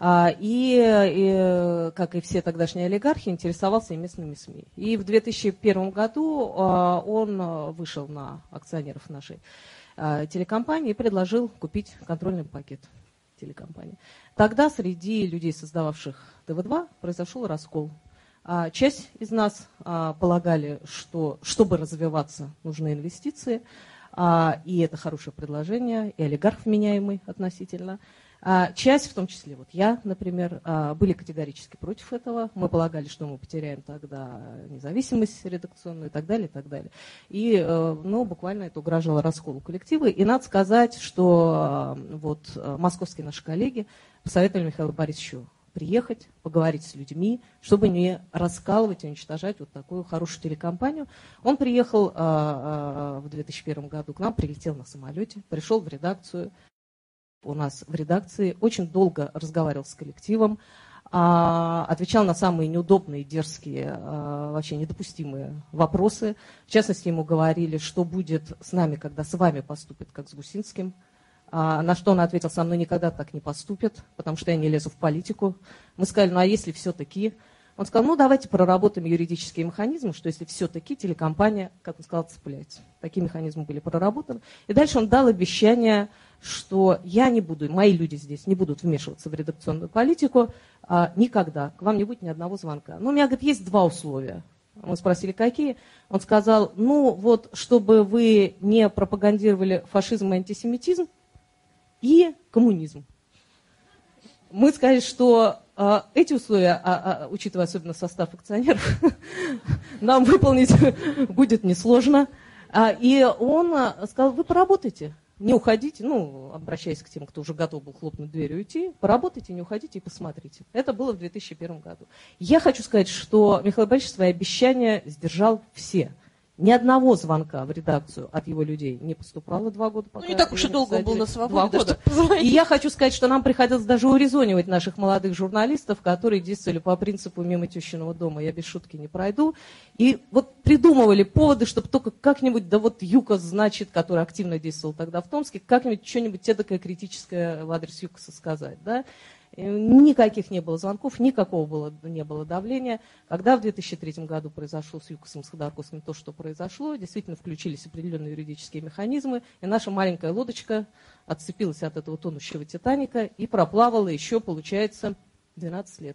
и как и все тогдашние олигархи, интересовался и местными СМИ. И в 2001 году он вышел на акционеров нашей телекомпании и предложил купить контрольный пакет телекомпании. Тогда среди людей, создававших ТВ-2, произошел раскол. Часть из нас полагали, что, чтобы развиваться, нужны инвестиции, и это хорошее предложение, и олигарх вменяемый относительно. Часть, в том числе вот я, например, были категорически против этого. Мы полагали, что мы потеряем тогда независимость редакционную и так далее, и так далее. И буквально это угрожало расколу коллектива. И надо сказать, что московские наши коллеги посоветовали Михаилу Борисовичу приехать, поговорить с людьми, чтобы не раскалывать и уничтожать вот такую хорошую телекомпанию. Он приехал в 2001 году к нам, прилетел на самолете, пришел в редакцию. У нас в редакции очень долго разговаривал с коллективом, отвечал на самые неудобные, дерзкие, вообще недопустимые вопросы. В частности, ему говорили, что будет с нами, когда с вами поступят, как с Гусинским. На что он ответил: со мной никогда так не поступят, потому что я не лезу в политику. Мы сказали: а если все-таки? Он сказал: давайте проработаем юридические механизмы, что если все-таки телекомпания, как он сказал, цепляется. Такие механизмы были проработаны. И дальше он дал обещание, что я не буду, мои люди здесь не будут вмешиваться в редакционную политику никогда. К вам не будет ни одного звонка. Но у меня, говорит, есть два условия. Мы спросили, какие? Он сказал: чтобы вы не пропагандировали фашизм и антисемитизм, и коммунизм. Мы сказали, что эти условия, учитывая особенно состав акционеров, нам выполнить будет несложно. И он сказал: вы поработайте, не уходите, обращаясь к тем, кто уже готов был хлопнуть дверью и уйти, поработайте, не уходите и посмотрите. Это было в 2001 году. Я хочу сказать, что Михаил Борисович свои обещания сдержал все. Ни одного звонка в редакцию от его людей не поступало 2 года. Пока не так уж и долго он был на свободе. 2 года. И я хочу сказать, что нам приходилось даже урезонивать наших молодых журналистов, которые действовали по принципу «мимо тещиного дома я без шутки не пройду». И придумывали поводы, чтобы только как-нибудь, ЮКОС, значит, который активно действовал тогда в Томске, как-нибудь что-нибудь эдакое критическое в адрес ЮКОСа сказать, да. Никаких не было звонков, никакого не было давления. Когда в 2003 году произошло с ЮКОСом, с Ходорковским то, что произошло, действительно включились определенные юридические механизмы, и наша маленькая лодочка отцепилась от этого тонущего «Титаника» и проплавала еще, получается, 12 лет.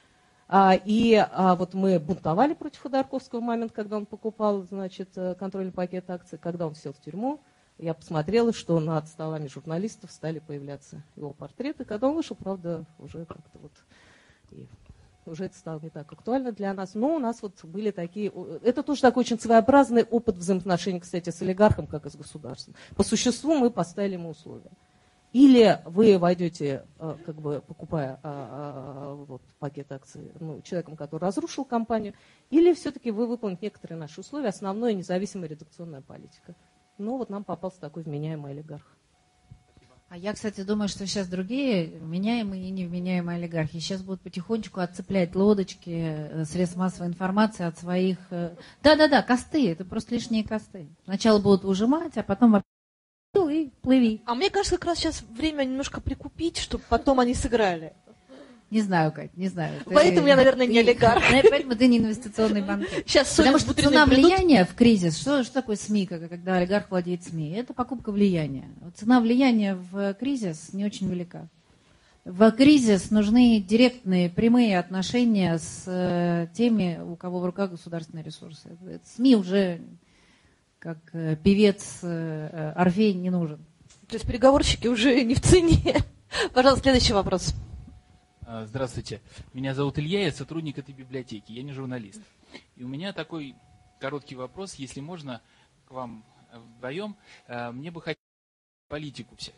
Мы бунтовали против Ходорковского в момент, когда он покупал, контрольный пакет акций, когда он сел в тюрьму. Я посмотрела, что над столами журналистов стали появляться его портреты. Когда он вышел, правда, уже как-то уже это стало не так актуально для нас. Но у нас были такие... Это тоже такой очень своеобразный опыт взаимоотношений, кстати, с олигархом, как и с государством. По существу мы поставили ему условия. Или вы войдете, покупая пакет акций человеком, который разрушил компанию, или все-таки вы выполните некоторые наши условия, основное независимая редакционная политика. Нам попался такой вменяемый олигарх. А я, кстати, думаю, что сейчас другие вменяемые и невменяемые олигархи сейчас будут потихонечку отцеплять лодочки, средств массовой информации от своих... Да-да-да, косты, это просто лишние косты. Сначала будут ужимать, а потом и плыви. А мне кажется, как раз сейчас время немножко прикупить, чтобы потом они сыграли. Не знаю, Кать, не знаю. Поэтому я, наверное, не олигарх. Поэтому ты не инвестиционный банкир. Потому что цена влияния в кризис, что такое СМИ, когда олигарх владеет СМИ? Это покупка влияния. Цена влияния в кризис не очень велика. В кризис нужны директные, прямые отношения с теми, у кого в руках государственные ресурсы. СМИ уже, как певец Орфей, не нужен. То есть переговорщики уже не в цене. Пожалуйста, следующий вопрос. Здравствуйте. Меня зовут Илья, я сотрудник этой библиотеки, я не журналист. И у меня такой короткий вопрос, если можно, к вам вдвоем. Мне бы хотелось политику все.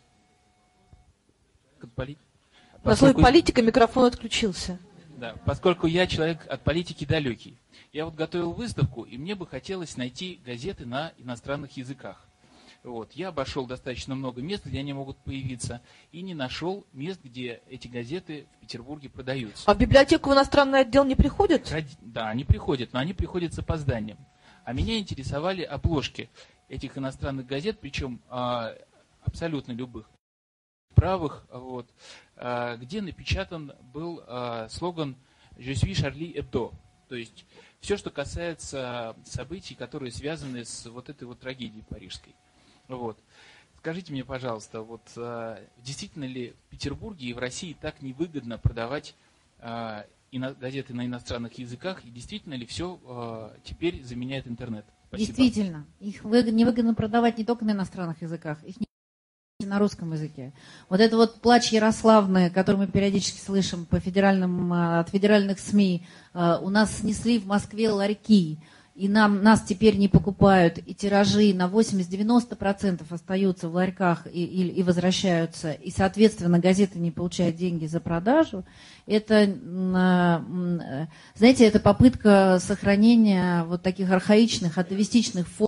На слове политика микрофон отключился. Да, поскольку я человек от политики далекий. Я вот готовил выставку, и мне бы хотелось найти газеты на иностранных языках. Вот. Я обошел достаточно много мест, где они могут появиться, и не нашел мест, где эти газеты в Петербурге продаются. А в библиотеку в иностранный отдел не приходят? Да, они приходят, но они приходят с опозданием. А меня интересовали обложки этих иностранных газет, причем абсолютно любых, правых, вот, где напечатан был слоган «Je suis Charlie Hebdo». То есть все, что касается событий, которые связаны с вот этой вот трагедией парижской. Вот. Скажите мне, пожалуйста, вот действительно ли в Петербурге и в России так невыгодно продавать газеты на иностранных языках, и действительно ли все теперь заменяет интернет? Спасибо. Действительно. Их невыгодно продавать не только на иностранных языках, их не на русском языке. Вот это вот плач Ярославны, который мы периодически слышим от федеральных СМИ, у нас снесли в Москве ларьки, и нас теперь не покупают, и тиражи на 80-90% остаются в ларьках и возвращаются, и, соответственно, газеты не получают деньги за продажу. Это, знаете, это попытка сохранения вот таких архаичных, атовистичных форм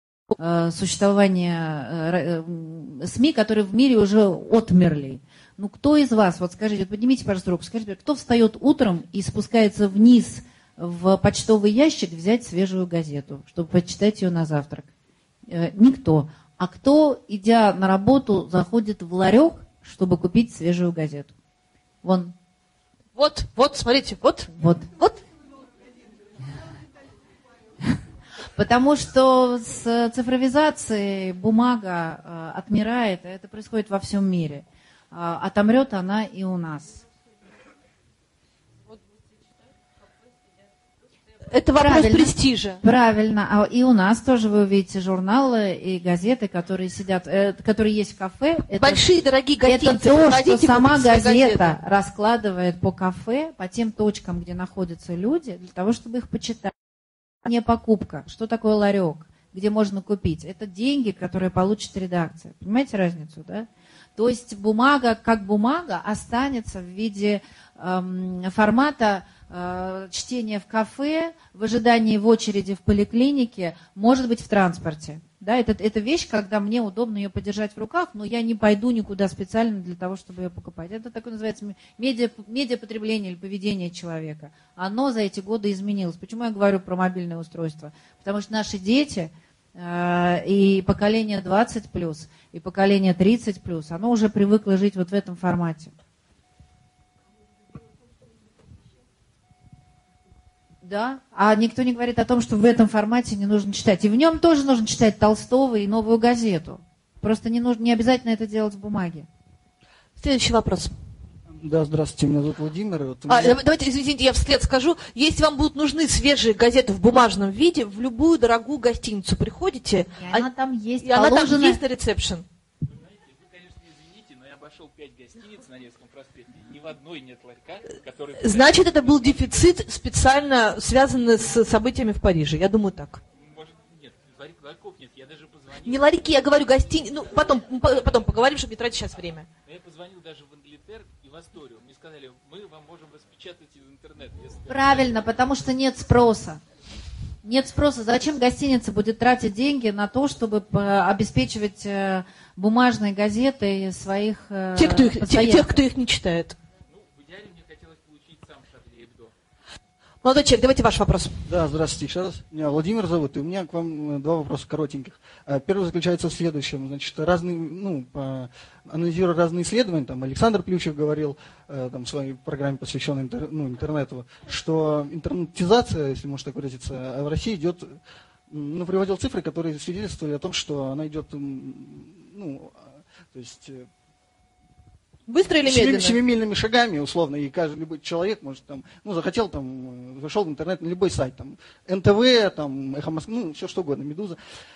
существования СМИ, которые в мире уже отмерли. Ну, кто из вас, вот скажите, поднимите, пожалуйста, руку, скажите, кто встает утром и спускается вниз в почтовый ящик взять свежую газету, чтобы почитать ее на завтрак? Никто. А кто, идя на работу, заходит в ларек, чтобы купить свежую газету? Вон. Вот, смотрите, вот. Потому что с цифровизацией бумага отмирает, это происходит во всем мире. Отомрет она и у нас. Это вопрос престижа. Правильно. И у нас тоже вы увидите журналы и газеты, которые сидят, которые есть в кафе. Большие, дорогие гостиницы. Это то, что сама газета раскладывает по кафе, по тем точкам, где находятся люди, для того, чтобы их почитать. Не покупка. Что такое ларек? Где можно купить? Это деньги, которые получит редакция. Понимаете разницу, да? То есть бумага, как бумага, останется в виде формата чтения в кафе, в ожидании в очереди в поликлинике, может быть, в транспорте. Да, это вещь, когда мне удобно ее подержать в руках, но я не пойду никуда специально для того, чтобы ее покупать. Это такое называется медиапотребление или поведение человека. Оно за эти годы изменилось. Почему я говорю про мобильное устройство? Потому что наши дети и поколение 20+, и поколение 30+, оно уже привыкло жить вот в этом формате. Да, а никто не говорит о том, что в этом формате не нужно читать. И в нем тоже нужно читать Толстого и Новую газету. Просто не обязательно это делать в бумаге. Следующий вопрос. Да, здравствуйте, меня зовут Владимир. Вот давайте, извините, я вслед скажу. Если вам будут нужны свежие газеты в бумажном виде, в любую дорогую гостиницу приходите. И она там есть, и она там есть на ресепшн. Вы знаете, вы, конечно, извините, но я обошел 5 гостиниц на Невском проспекте. Ни в одной нет ларька, который... Значит, это был дефицит, специально связанный с событиями в Париже. Я думаю, так. Может, нет, ларьков нет. Я даже позвонил... Не ларьки, я говорю гостиницы. Ну, потом поговорим, чтобы не тратить сейчас время. Я позвонил даже в Англитер и в Асторию. Мне сказали, мы вам можем распечатать из интернета. Правильно, потому что нет спроса. Нет спроса. Зачем гостиница будет тратить деньги на то, чтобы обеспечивать бумажные газеты своих тех, кто их не читает? Ну, в идеале мне хотелось получить сам Шарли Эбдо. Молодой человек, давайте ваш вопрос. Да, здравствуйте еще раз. Меня Владимир зовут, и у меня к вам два вопроса коротеньких. Первый заключается в следующем. Значит, анализируя разные исследования, там Александр Плющев говорил в своей программе, посвященной интернету, что интернетизация, если можно так выразиться, в России идет, приводил цифры, которые свидетельствовали о том, что она идет, Быстро или медленно? Семимильными шагами, условно, и каждый любой человек может там, захотел там, зашел в интернет на любой сайт, там, НТВ, там, Эхо Москвы, все что угодно, Медуза.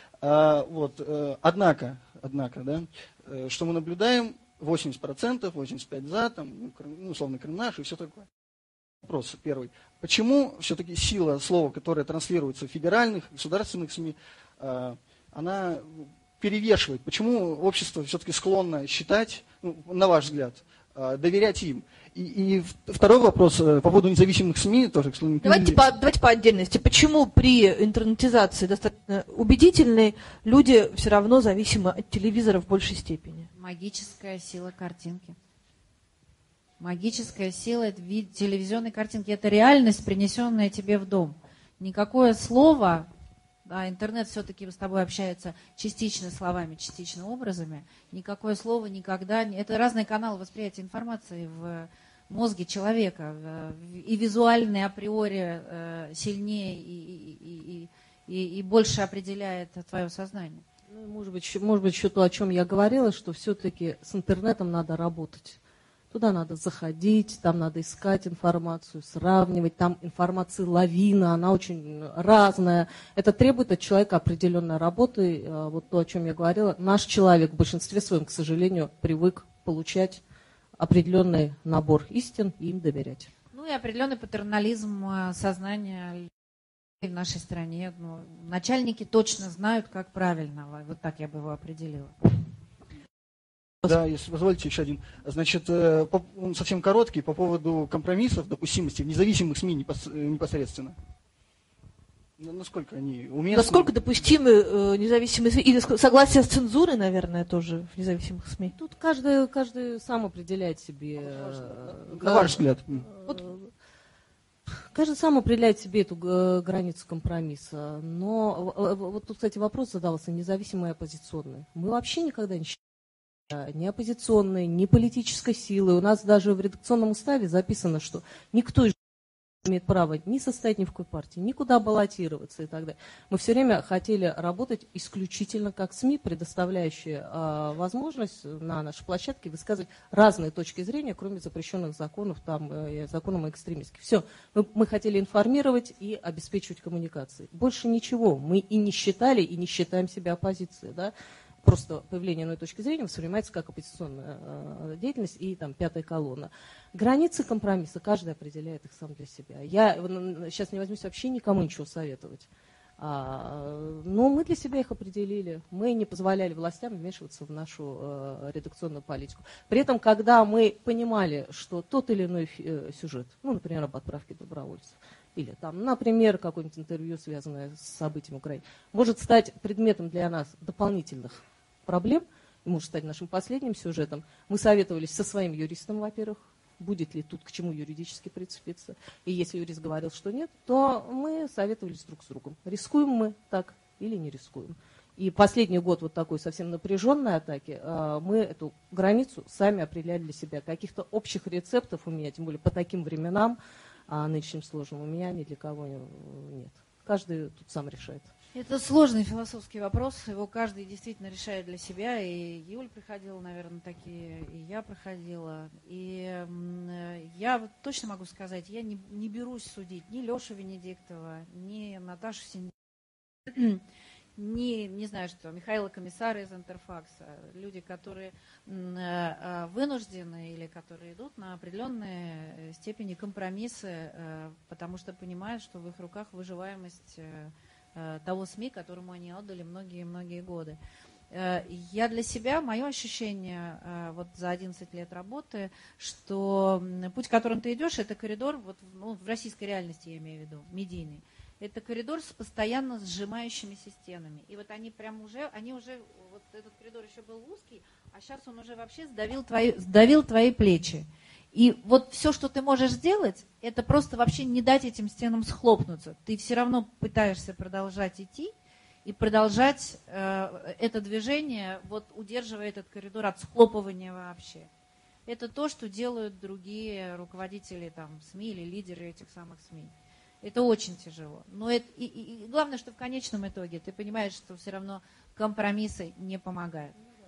Однако, да, что мы наблюдаем, 80%, 85% за, там, условно, Крым наш и все такое. Вопрос первый. Почему все-таки сила слова, которое транслируется в федеральных, государственных СМИ, она перевешивает? Почему общество все-таки склонно считать, на ваш взгляд, доверять им? И второй вопрос по поводу независимых СМИ. Тоже, давайте по отдельности. Почему при интернетизации достаточно убедительной люди все равно зависимы от телевизора в большей степени? Магическая сила картинки. Магическая сила телевизионной картинки. Это реальность, принесенная тебе в дом. Никакое слово, да, интернет все-таки с тобой общается частично словами, частично образами. Никакое слово никогда не... Это разные каналы восприятия информации в мозге человека. И визуальный априори сильнее и больше определяет твое сознание. Ну, может быть, еще то, о чем я говорила, что все-таки с интернетом надо работать. Туда надо заходить, там надо искать информацию, сравнивать, там информация лавина, она очень разная. Это требует от человека определенной работы. Вот то, о чем я говорила. Наш человек в большинстве своем, к сожалению, привык получать определенный набор истин и им доверять. Ну и определенный патернализм сознания в нашей стране. Начальники точно знают, как правильно. Вот так я бы его определила. Да, если позволите, еще один. Значит, он совсем короткий по поводу компромиссов, допустимости в независимых СМИ непосредственно. Насколько они уместны? Насколько допустимы независимые СМИ? Или согласие с цензурой, наверное, тоже в независимых СМИ? Тут каждый сам определяет себе... На ваш взгляд. Каждый сам определяет себе эту границу компромисса. Но вот тут, кстати, вопрос задался, независимый и оппозиционный. Мы вообще никогда не считаем ни оппозиционной, ни политической силы. У нас даже в редакционном уставе записано, что никто из не имеет права ни состоять ни в какой партии, никуда баллотироваться и так далее. Мы все время хотели работать исключительно как СМИ, предоставляющие возможность на нашей площадке высказывать разные точки зрения, кроме запрещенных законов, там, законом экстремистских. Все, мы хотели информировать и обеспечивать коммуникации. Больше ничего. Мы и не считали, и не считаем себя оппозицией, да? Просто появление иной точки зрения воспринимается как оппозиционная деятельность и там пятая колонна. Границы компромисса каждый определяет их сам для себя. Я сейчас не возьмусь вообще никому ничего советовать. Но мы для себя их определили. Мы не позволяли властям вмешиваться в нашу редакционную политику. При этом, когда мы понимали, что тот или иной сюжет, например, об отправке добровольцев, или там, например, какое-нибудь интервью, связанное с событием Украины, может стать предметом для нас дополнительных проблем, и может стать нашим последним сюжетом. Мы советовались со своим юристом, во-первых, будет ли тут к чему юридически прицепиться. И если юрист говорил, что нет, то мы советовались друг с другом. Рискуем мы так или не рискуем. И последний год вот такой совсем напряженной атаки, мы эту границу сами определяли для себя. Каких-то общих рецептов у меня, тем более по таким временам, нынешним сложным, у меня ни для кого нет. Каждый тут сам решает. Это сложный философский вопрос, его каждый действительно решает для себя, и Юль приходила, наверное, такие, и я проходила. И я вот точно могу сказать, я не берусь судить ни Лешу Венедиктова, ни Наташу Синдееву, не знаю что, Михаила Комиссара из Интерфакса, люди, которые вынуждены или которые идут на определенные степени компромиссы, потому что понимают, что в их руках выживаемость того СМИ, которому они отдали многие-многие годы. Я для себя, мое ощущение вот за 11 лет работы, что путь, которым ты идешь, это коридор, вот, в российской реальности я имею в виду, медийный, это коридор с постоянно сжимающимися стенами. И вот они уже, вот этот коридор еще был узкий, а сейчас он уже вообще сдавил твои плечи. И вот все, что ты можешь сделать, это просто вообще не дать этим стенам схлопнуться. Ты все равно пытаешься продолжать идти и продолжать это движение, вот удерживая этот коридор от схлопывания вообще. Это то, что делают другие руководители там, СМИ или лидеры этих самых СМИ. Это очень тяжело. Но и главное, что в конечном итоге ты понимаешь, что все равно компромиссы не помогают.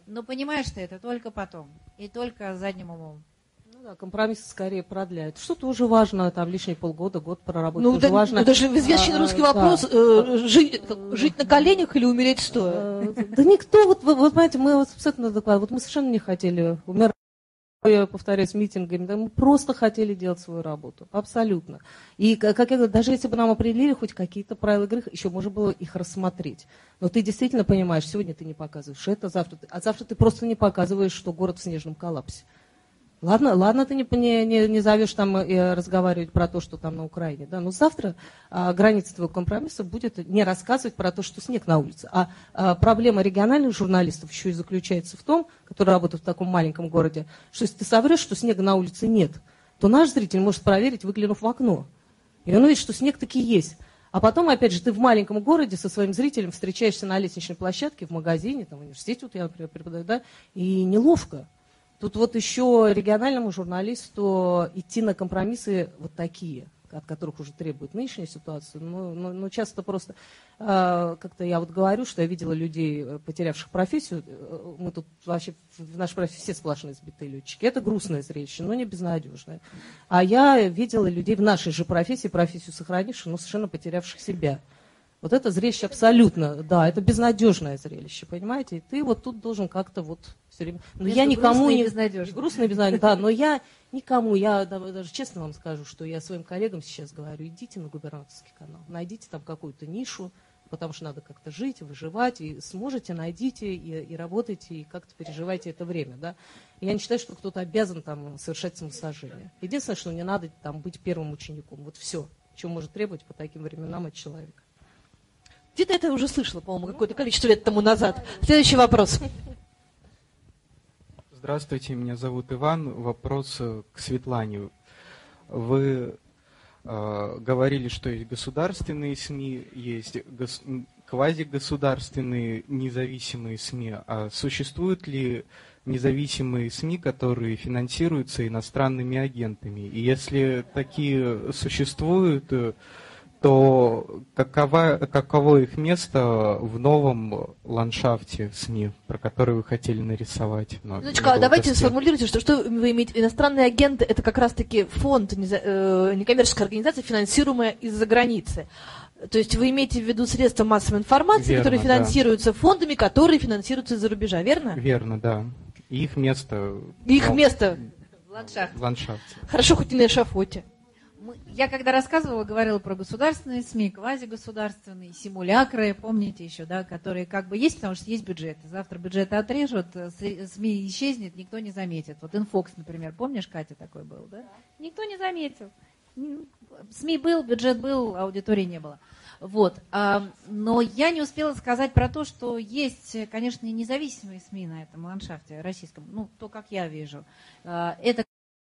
Но понимаешь ты это только потом. И только задним умом. Ну да, компромиссы скорее продляют. Что тоже важно, там лишние полгода, год проработать, Ну, тоже важно. Это же известный русский вопрос, жить на коленях или умереть стоя? Да никто, вот понимаете, мы вот абсолютно адекватно, вот мы совершенно не хотели умирать, я повторяюсь, митингами, да, мы просто хотели делать свою работу, абсолютно. И, как я говорю, даже если бы нам определили хоть какие-то правила игры, еще можно было их рассмотреть. Но ты действительно понимаешь, сегодня ты не показываешь это, а завтра ты просто не показываешь, что город в снежном коллапсе. Ладно, ты не зовешь там и разговаривать про то, что там на Украине, да, но завтра граница твоего компромисса будет не рассказывать про то, что снег на улице. А проблема региональных журналистов еще и заключается в том, которые работают в таком маленьком городе, что если ты соврешь, что снега на улице нет, то наш зритель может проверить, выглянув в окно. И он увидит, что снег таки есть. А потом, опять же, ты в маленьком городе со своим зрителем встречаешься на лестничной площадке, в магазине, там, в университете, вот я, например, преподаю, да, и неловко. Тут вот еще региональному журналисту идти на компромиссы вот такие, от которых уже требует нынешняя ситуация. Но часто просто, как-то я вот говорю, что я видела людей, потерявших профессию. Мы тут вообще в нашей профессии все сплошные сбитые летчики. Это грустное зрелище, но не безнадежное. А я видела людей в нашей же профессию сохранивших, но совершенно потерявших себя. Вот это зрелище абсолютно, да, это безнадежное зрелище, понимаете? И ты вот тут должен как-то вот все время... Но я никому не... Грустно и безнадежно, да, но я никому, я даже честно вам скажу, что я своим коллегам сейчас говорю, идите на губернаторский канал, найдите там какую-то нишу, потому что надо как-то жить, выживать, и сможете, найдите, и работайте, и как-то переживайте это время, да. Я не считаю, что кто-то обязан там совершать самосожжение. Единственное, что не надо там быть первым учеником, вот все, чего может требовать по таким временам от человека. Где-то это уже слышала, по-моему, какое-то количество лет тому назад. Следующий вопрос. Здравствуйте, меня зовут Иван. Вопрос к Светлане. Вы говорили, что есть государственные СМИ, есть квазигосударственные независимые СМИ. А существуют ли независимые СМИ, которые финансируются иностранными агентами? И если такие существуют, то каково их место в новом ландшафте СМИ, про который вы хотели нарисовать? Минуточку, давайте сформулируйте, что вы имеете. Иностранные агенты – это как раз-таки фонд, некоммерческая организация, финансируемая из-за границы. То есть вы имеете в виду средства массовой информации, верно, которые финансируются фондами, которые финансируются из-за рубежа, верно? Верно, да. И их место… В ландшафте. Хорошо, хоть и на эшафоте. Я когда рассказывала, говорила про государственные СМИ, квазигосударственные, симулякры, помните еще, да, которые как бы есть, потому что есть бюджет. Завтра бюджеты отрежут, СМИ исчезнет, никто не заметит. Вот Инфокс, например, помнишь, Катя, такой был, да? Никто не заметил. СМИ был, бюджет был, аудитории не было. Вот. Но я не успела сказать про то, что есть, конечно, и независимые СМИ на этом ландшафте российском, ну, то, как я вижу. Это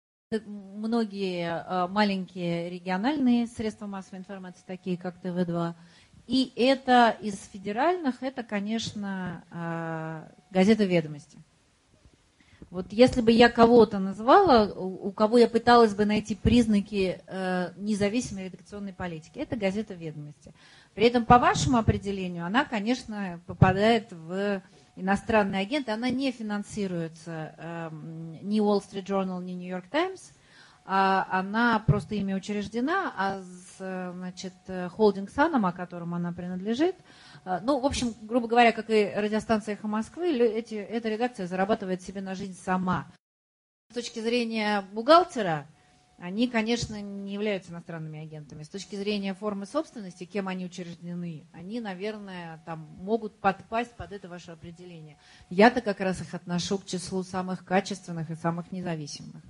многие маленькие региональные средства массовой информации, такие как ТВ2. И это из федеральных, это, конечно, газета «Ведомости». Вот если бы я кого-то назвала, у кого я пыталась бы найти признаки независимой редакционной политики, это газета «Ведомости». При этом, по вашему определению, она, конечно, попадает в иностранные агенты, она не финансируется ни Wall Street Journal, ни New York Times, она просто ими учреждена, а значит, холдинг «Саном», о котором она принадлежит, ну, в общем, грубо говоря, как и радиостанция «Эхо Москвы», эта редакция зарабатывает себе на жизнь сама. С точки зрения бухгалтера, они, конечно, не являются иностранными агентами. С точки зрения формы собственности, кем они учреждены, они, наверное, там могут подпасть под это ваше определение. Я-то как раз их отношу к числу самых качественных и самых независимых.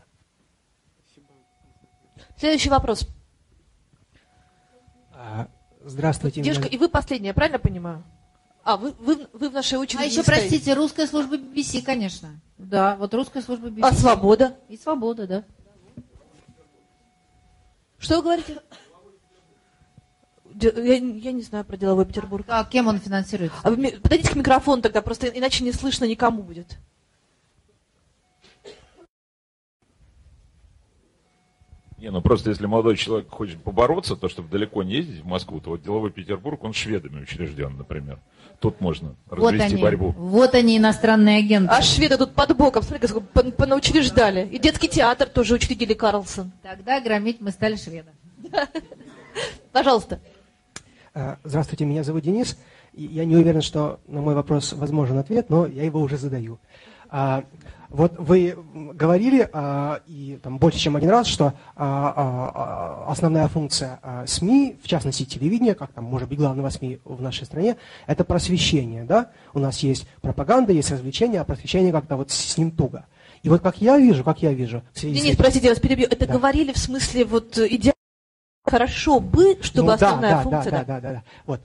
Следующий вопрос. Здравствуйте. Девушка, и вы последняя, правильно понимаю? Вы в нашей очереди. А еще, простите, русская служба BBC, конечно. Да, вот русская служба BBC. А «Свобода»? И «Свобода», да. Что вы говорите? Я не знаю про «Деловой Петербург». А кем он финансируется? Подойдите к микрофону тогда, просто иначе не слышно никому будет. Не, ну просто если молодой человек хочет побороться, то чтобы далеко не ездить в Москву, то вот деловой Петербург, он шведами учрежден, например. Тут можно развести борьбу. Вот они, иностранные агенты. А шведы тут под боком, смотри, как понаучреждали. И детский театр тоже учредили Карлсон. Тогда громить мы стали шведом. Пожалуйста. Здравствуйте, меня зовут Денис. Я не уверен, что на мой вопрос возможен ответ, но я его уже задаю. Вот вы говорили, и там больше, чем один раз, что основная функция СМИ, в частности телевидения, как там может быть главного СМИ в нашей стране, это просвещение. Да? У нас есть пропаганда, есть развлечение, а просвещение как-то вот с ним туго. И вот как я вижу, Денис, простите, я вас перебью. Это да. Говорили в смысле вот идеально. Хорошо бы, чтобы основная функция... Да. Вот,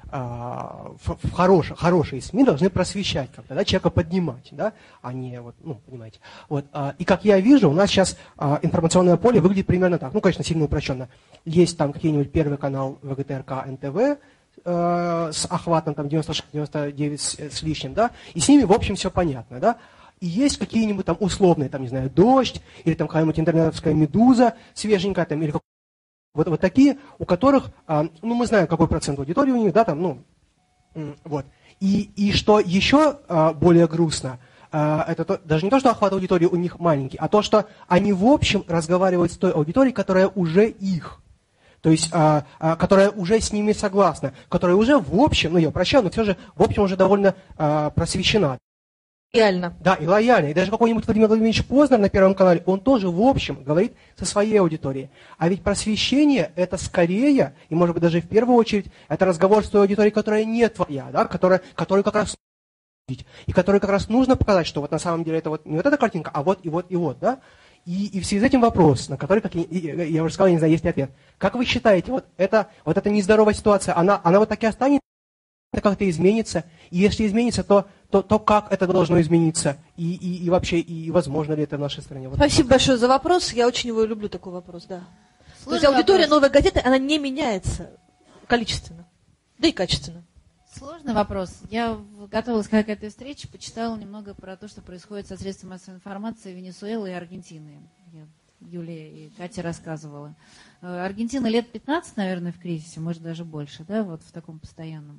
хорошие СМИ должны просвещать как-то, да, человека поднимать, да, а не, вот, ну, понимаете. Вот, и как я вижу, у нас сейчас информационное поле выглядит примерно так, ну, конечно, сильно упрощенно. Есть там какой-нибудь первый канал ВГТРК НТВ с охватом там 96-99 с лишним, да, и с ними, в общем, все понятно, да. И есть какие-нибудь там условные, там, не знаю, «Дождь», или там какая-нибудь интернетовская «Медуза» свеженькая, там, или вот такие, у которых, ну, мы знаем, какой процент аудитории у них, да, там, ну, вот. И что еще более грустно, это даже не то, что охват аудитории у них маленький, а то, что они в общем разговаривают с той аудиторией, которая уже их. То есть, которая уже с ними согласна, которая уже в общем, ну, я прощаю, но все же в общем уже довольно просвещена. Лояльно. Да, и лояльно. И даже какой-нибудь Владимир Владимирович Познер на Первом канале, он тоже, в общем, говорит со своей аудиторией. А ведь просвещение – это скорее, и, может быть, даже в первую очередь, это разговор с той аудиторией, которая не твоя, да, которую как раз и которой как раз нужно показать, что вот на самом деле это вот не вот эта картинка, а вот и вот и вот, да. И в связи с этим вопрос, на который, как я уже сказал, я не знаю, есть ли ответ. Как вы считаете, вот эта нездоровая ситуация, она вот так и останется? Как-то изменится, и если изменится, то как это должно измениться, и вообще, и возможно ли это в нашей стране? Вот. Спасибо большое за вопрос, я очень его люблю, такой вопрос, да. Сложный то есть аудитория вопрос. «Новой газеты», она не меняется количественно, да и качественно. Сложный вопрос. Я готовилась к этой встрече, почитала немного про то, что происходит со средствами массовой информации Венесуэлы и Аргентины. Юлия и Катя рассказывала. Аргентина лет 15, наверное, в кризисе, может даже больше, да, вот в таком постоянном.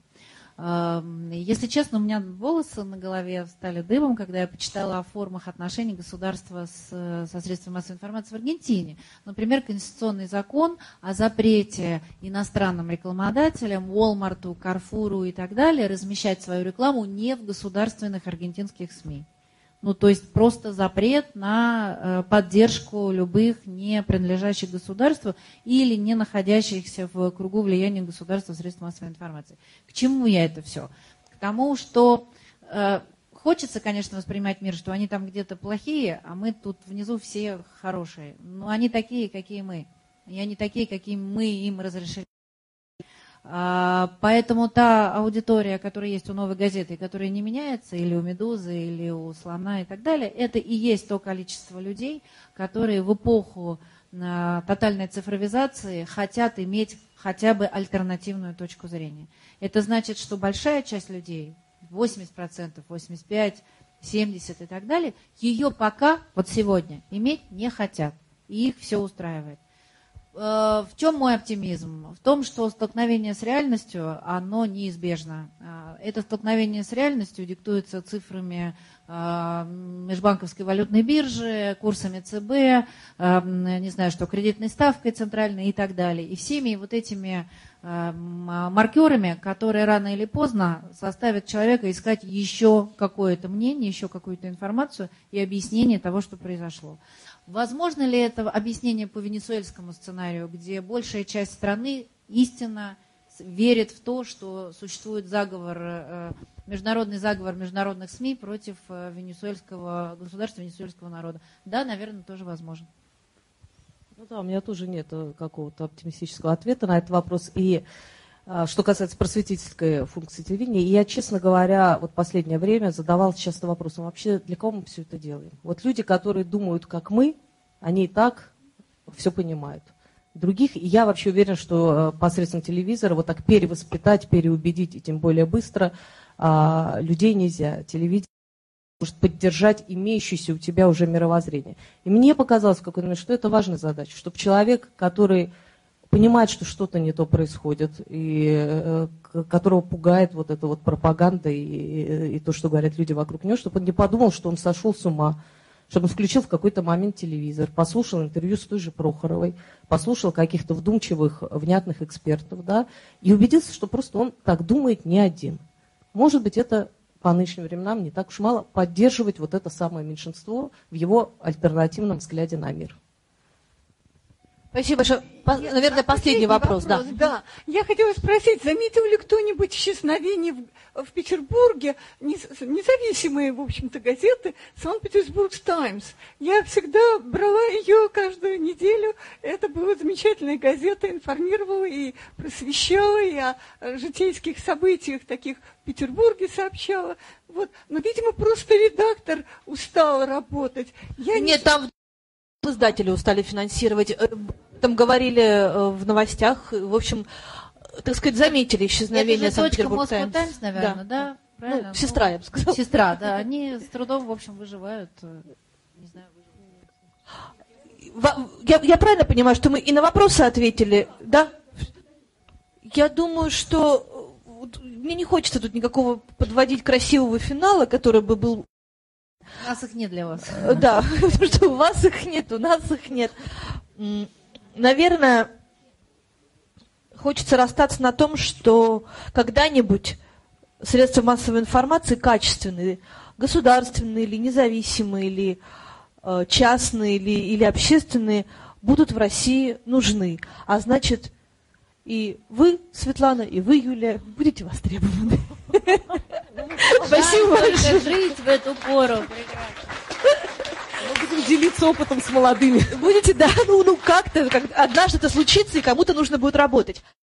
Если честно, у меня волосы на голове стали дыбом, когда я почитала о формах отношений государства со средствами массовой информации в Аргентине. Например, конституционный закон о запрете иностранным рекламодателям, Walmart, Carrefour и так далее размещать свою рекламу не в государственных аргентинских СМИ. Ну, то есть просто запрет на поддержку любых не принадлежащих государству или не находящихся в кругу влияния государства средств массовой информации. К чему я это все? К тому, что хочется, конечно, воспринимать мир, что они там где-то плохие, а мы тут внизу все хорошие. Но они такие, какие мы. И они такие, какие мы им разрешили. Поэтому та аудитория, которая есть у «Новой газеты», которая не меняется, или у «Медузы», или у «Слона» и так далее, это и есть то количество людей, которые в эпоху тотальной цифровизации хотят иметь хотя бы альтернативную точку зрения. Это значит, что большая часть людей, 80%, 85%, 70% и так далее, ее пока, вот сегодня, иметь не хотят. И их все устраивает. В чем мой оптимизм? В том, что столкновение с реальностью, оно неизбежно. Это столкновение с реальностью диктуется цифрами межбанковской валютной биржи, курсами ЦБ, не знаю, что, кредитной ставкой центральной и так далее. И всеми вот этими маркерами, которые рано или поздно заставят человека искать еще какое-то мнение, еще какую-то информацию и объяснение того, что произошло. Возможно ли это объяснение по венесуэльскому сценарию, где большая часть страны истинно верит в то, что существует заговор, международный заговор международных СМИ против венесуэльского государства, венесуэльского народа? Да, наверное, тоже возможно. Ну да, у меня тоже нет какого-то оптимистического ответа на этот вопрос. И что касается просветительской функции телевидения, я, честно говоря, вот последнее время задавалась часто вопросом, вообще для кого мы все это делаем? Вот люди, которые думают, как мы, они и так все понимают. Других, и я вообще уверена, что посредством телевизора вот так перевоспитать, переубедить, и тем более быстро людей нельзя. Телевидение может поддержать имеющееся у тебя уже мировоззрение. И мне показалось в какой-то момент, что это важная задача, чтобы человек, который понимает, что что-то не то происходит, и которого пугает вот эта вот пропаганда и то, что говорят люди вокруг него, чтобы он не подумал, что он сошел с ума, чтобы он включил в какой-то момент телевизор, послушал интервью с той же Прохоровой, послушал каких-то вдумчивых, внятных экспертов, да, и убедился, что просто он так думает не один. Может быть, это по нынешним временам не так уж мало поддерживать вот это самое меньшинство в его альтернативном взгляде на мир. Спасибо большое. Наверное, последний вопрос. Да. Я хотела спросить, заметил ли кто-нибудь исчезновение в Петербурге независимые, в общем-то, газеты «Санкт-Петербург Таймс»? Я всегда брала ее каждую неделю. Это была замечательная газета, информировала и просвещала, и о житейских событиях таких в Петербурге сообщала. Вот. Но, видимо, просто редактор устал работать. Там издатели устали финансировать. Там говорили в новостях, в общем, так сказать, заметили исчезновение Санкт-Петербург Таймс, наверное, да? Правильно? Сестра, я бы сказала. Сестра, да. Они с трудом, в общем, выживают. Не знаю, Я правильно понимаю, что мы и на вопросы ответили, да? Я думаю, что мне не хочется тут никакого подводить красивого финала, который бы был... У нас их нет для вас. Да, потому что у вас их нет, у нас их нет. Наверное, хочется расстаться на том, что когда-нибудь средства массовой информации качественные, государственные или независимые, или частные, или общественные, будут в России нужны. А значит, и вы, Светлана, и вы, Юлия, будете востребованы. Спасибо большое. Жить в эту пору. Мы будем делиться опытом с молодыми. Будете, да, как-то, однажды это случится, и кому-то нужно будет работать.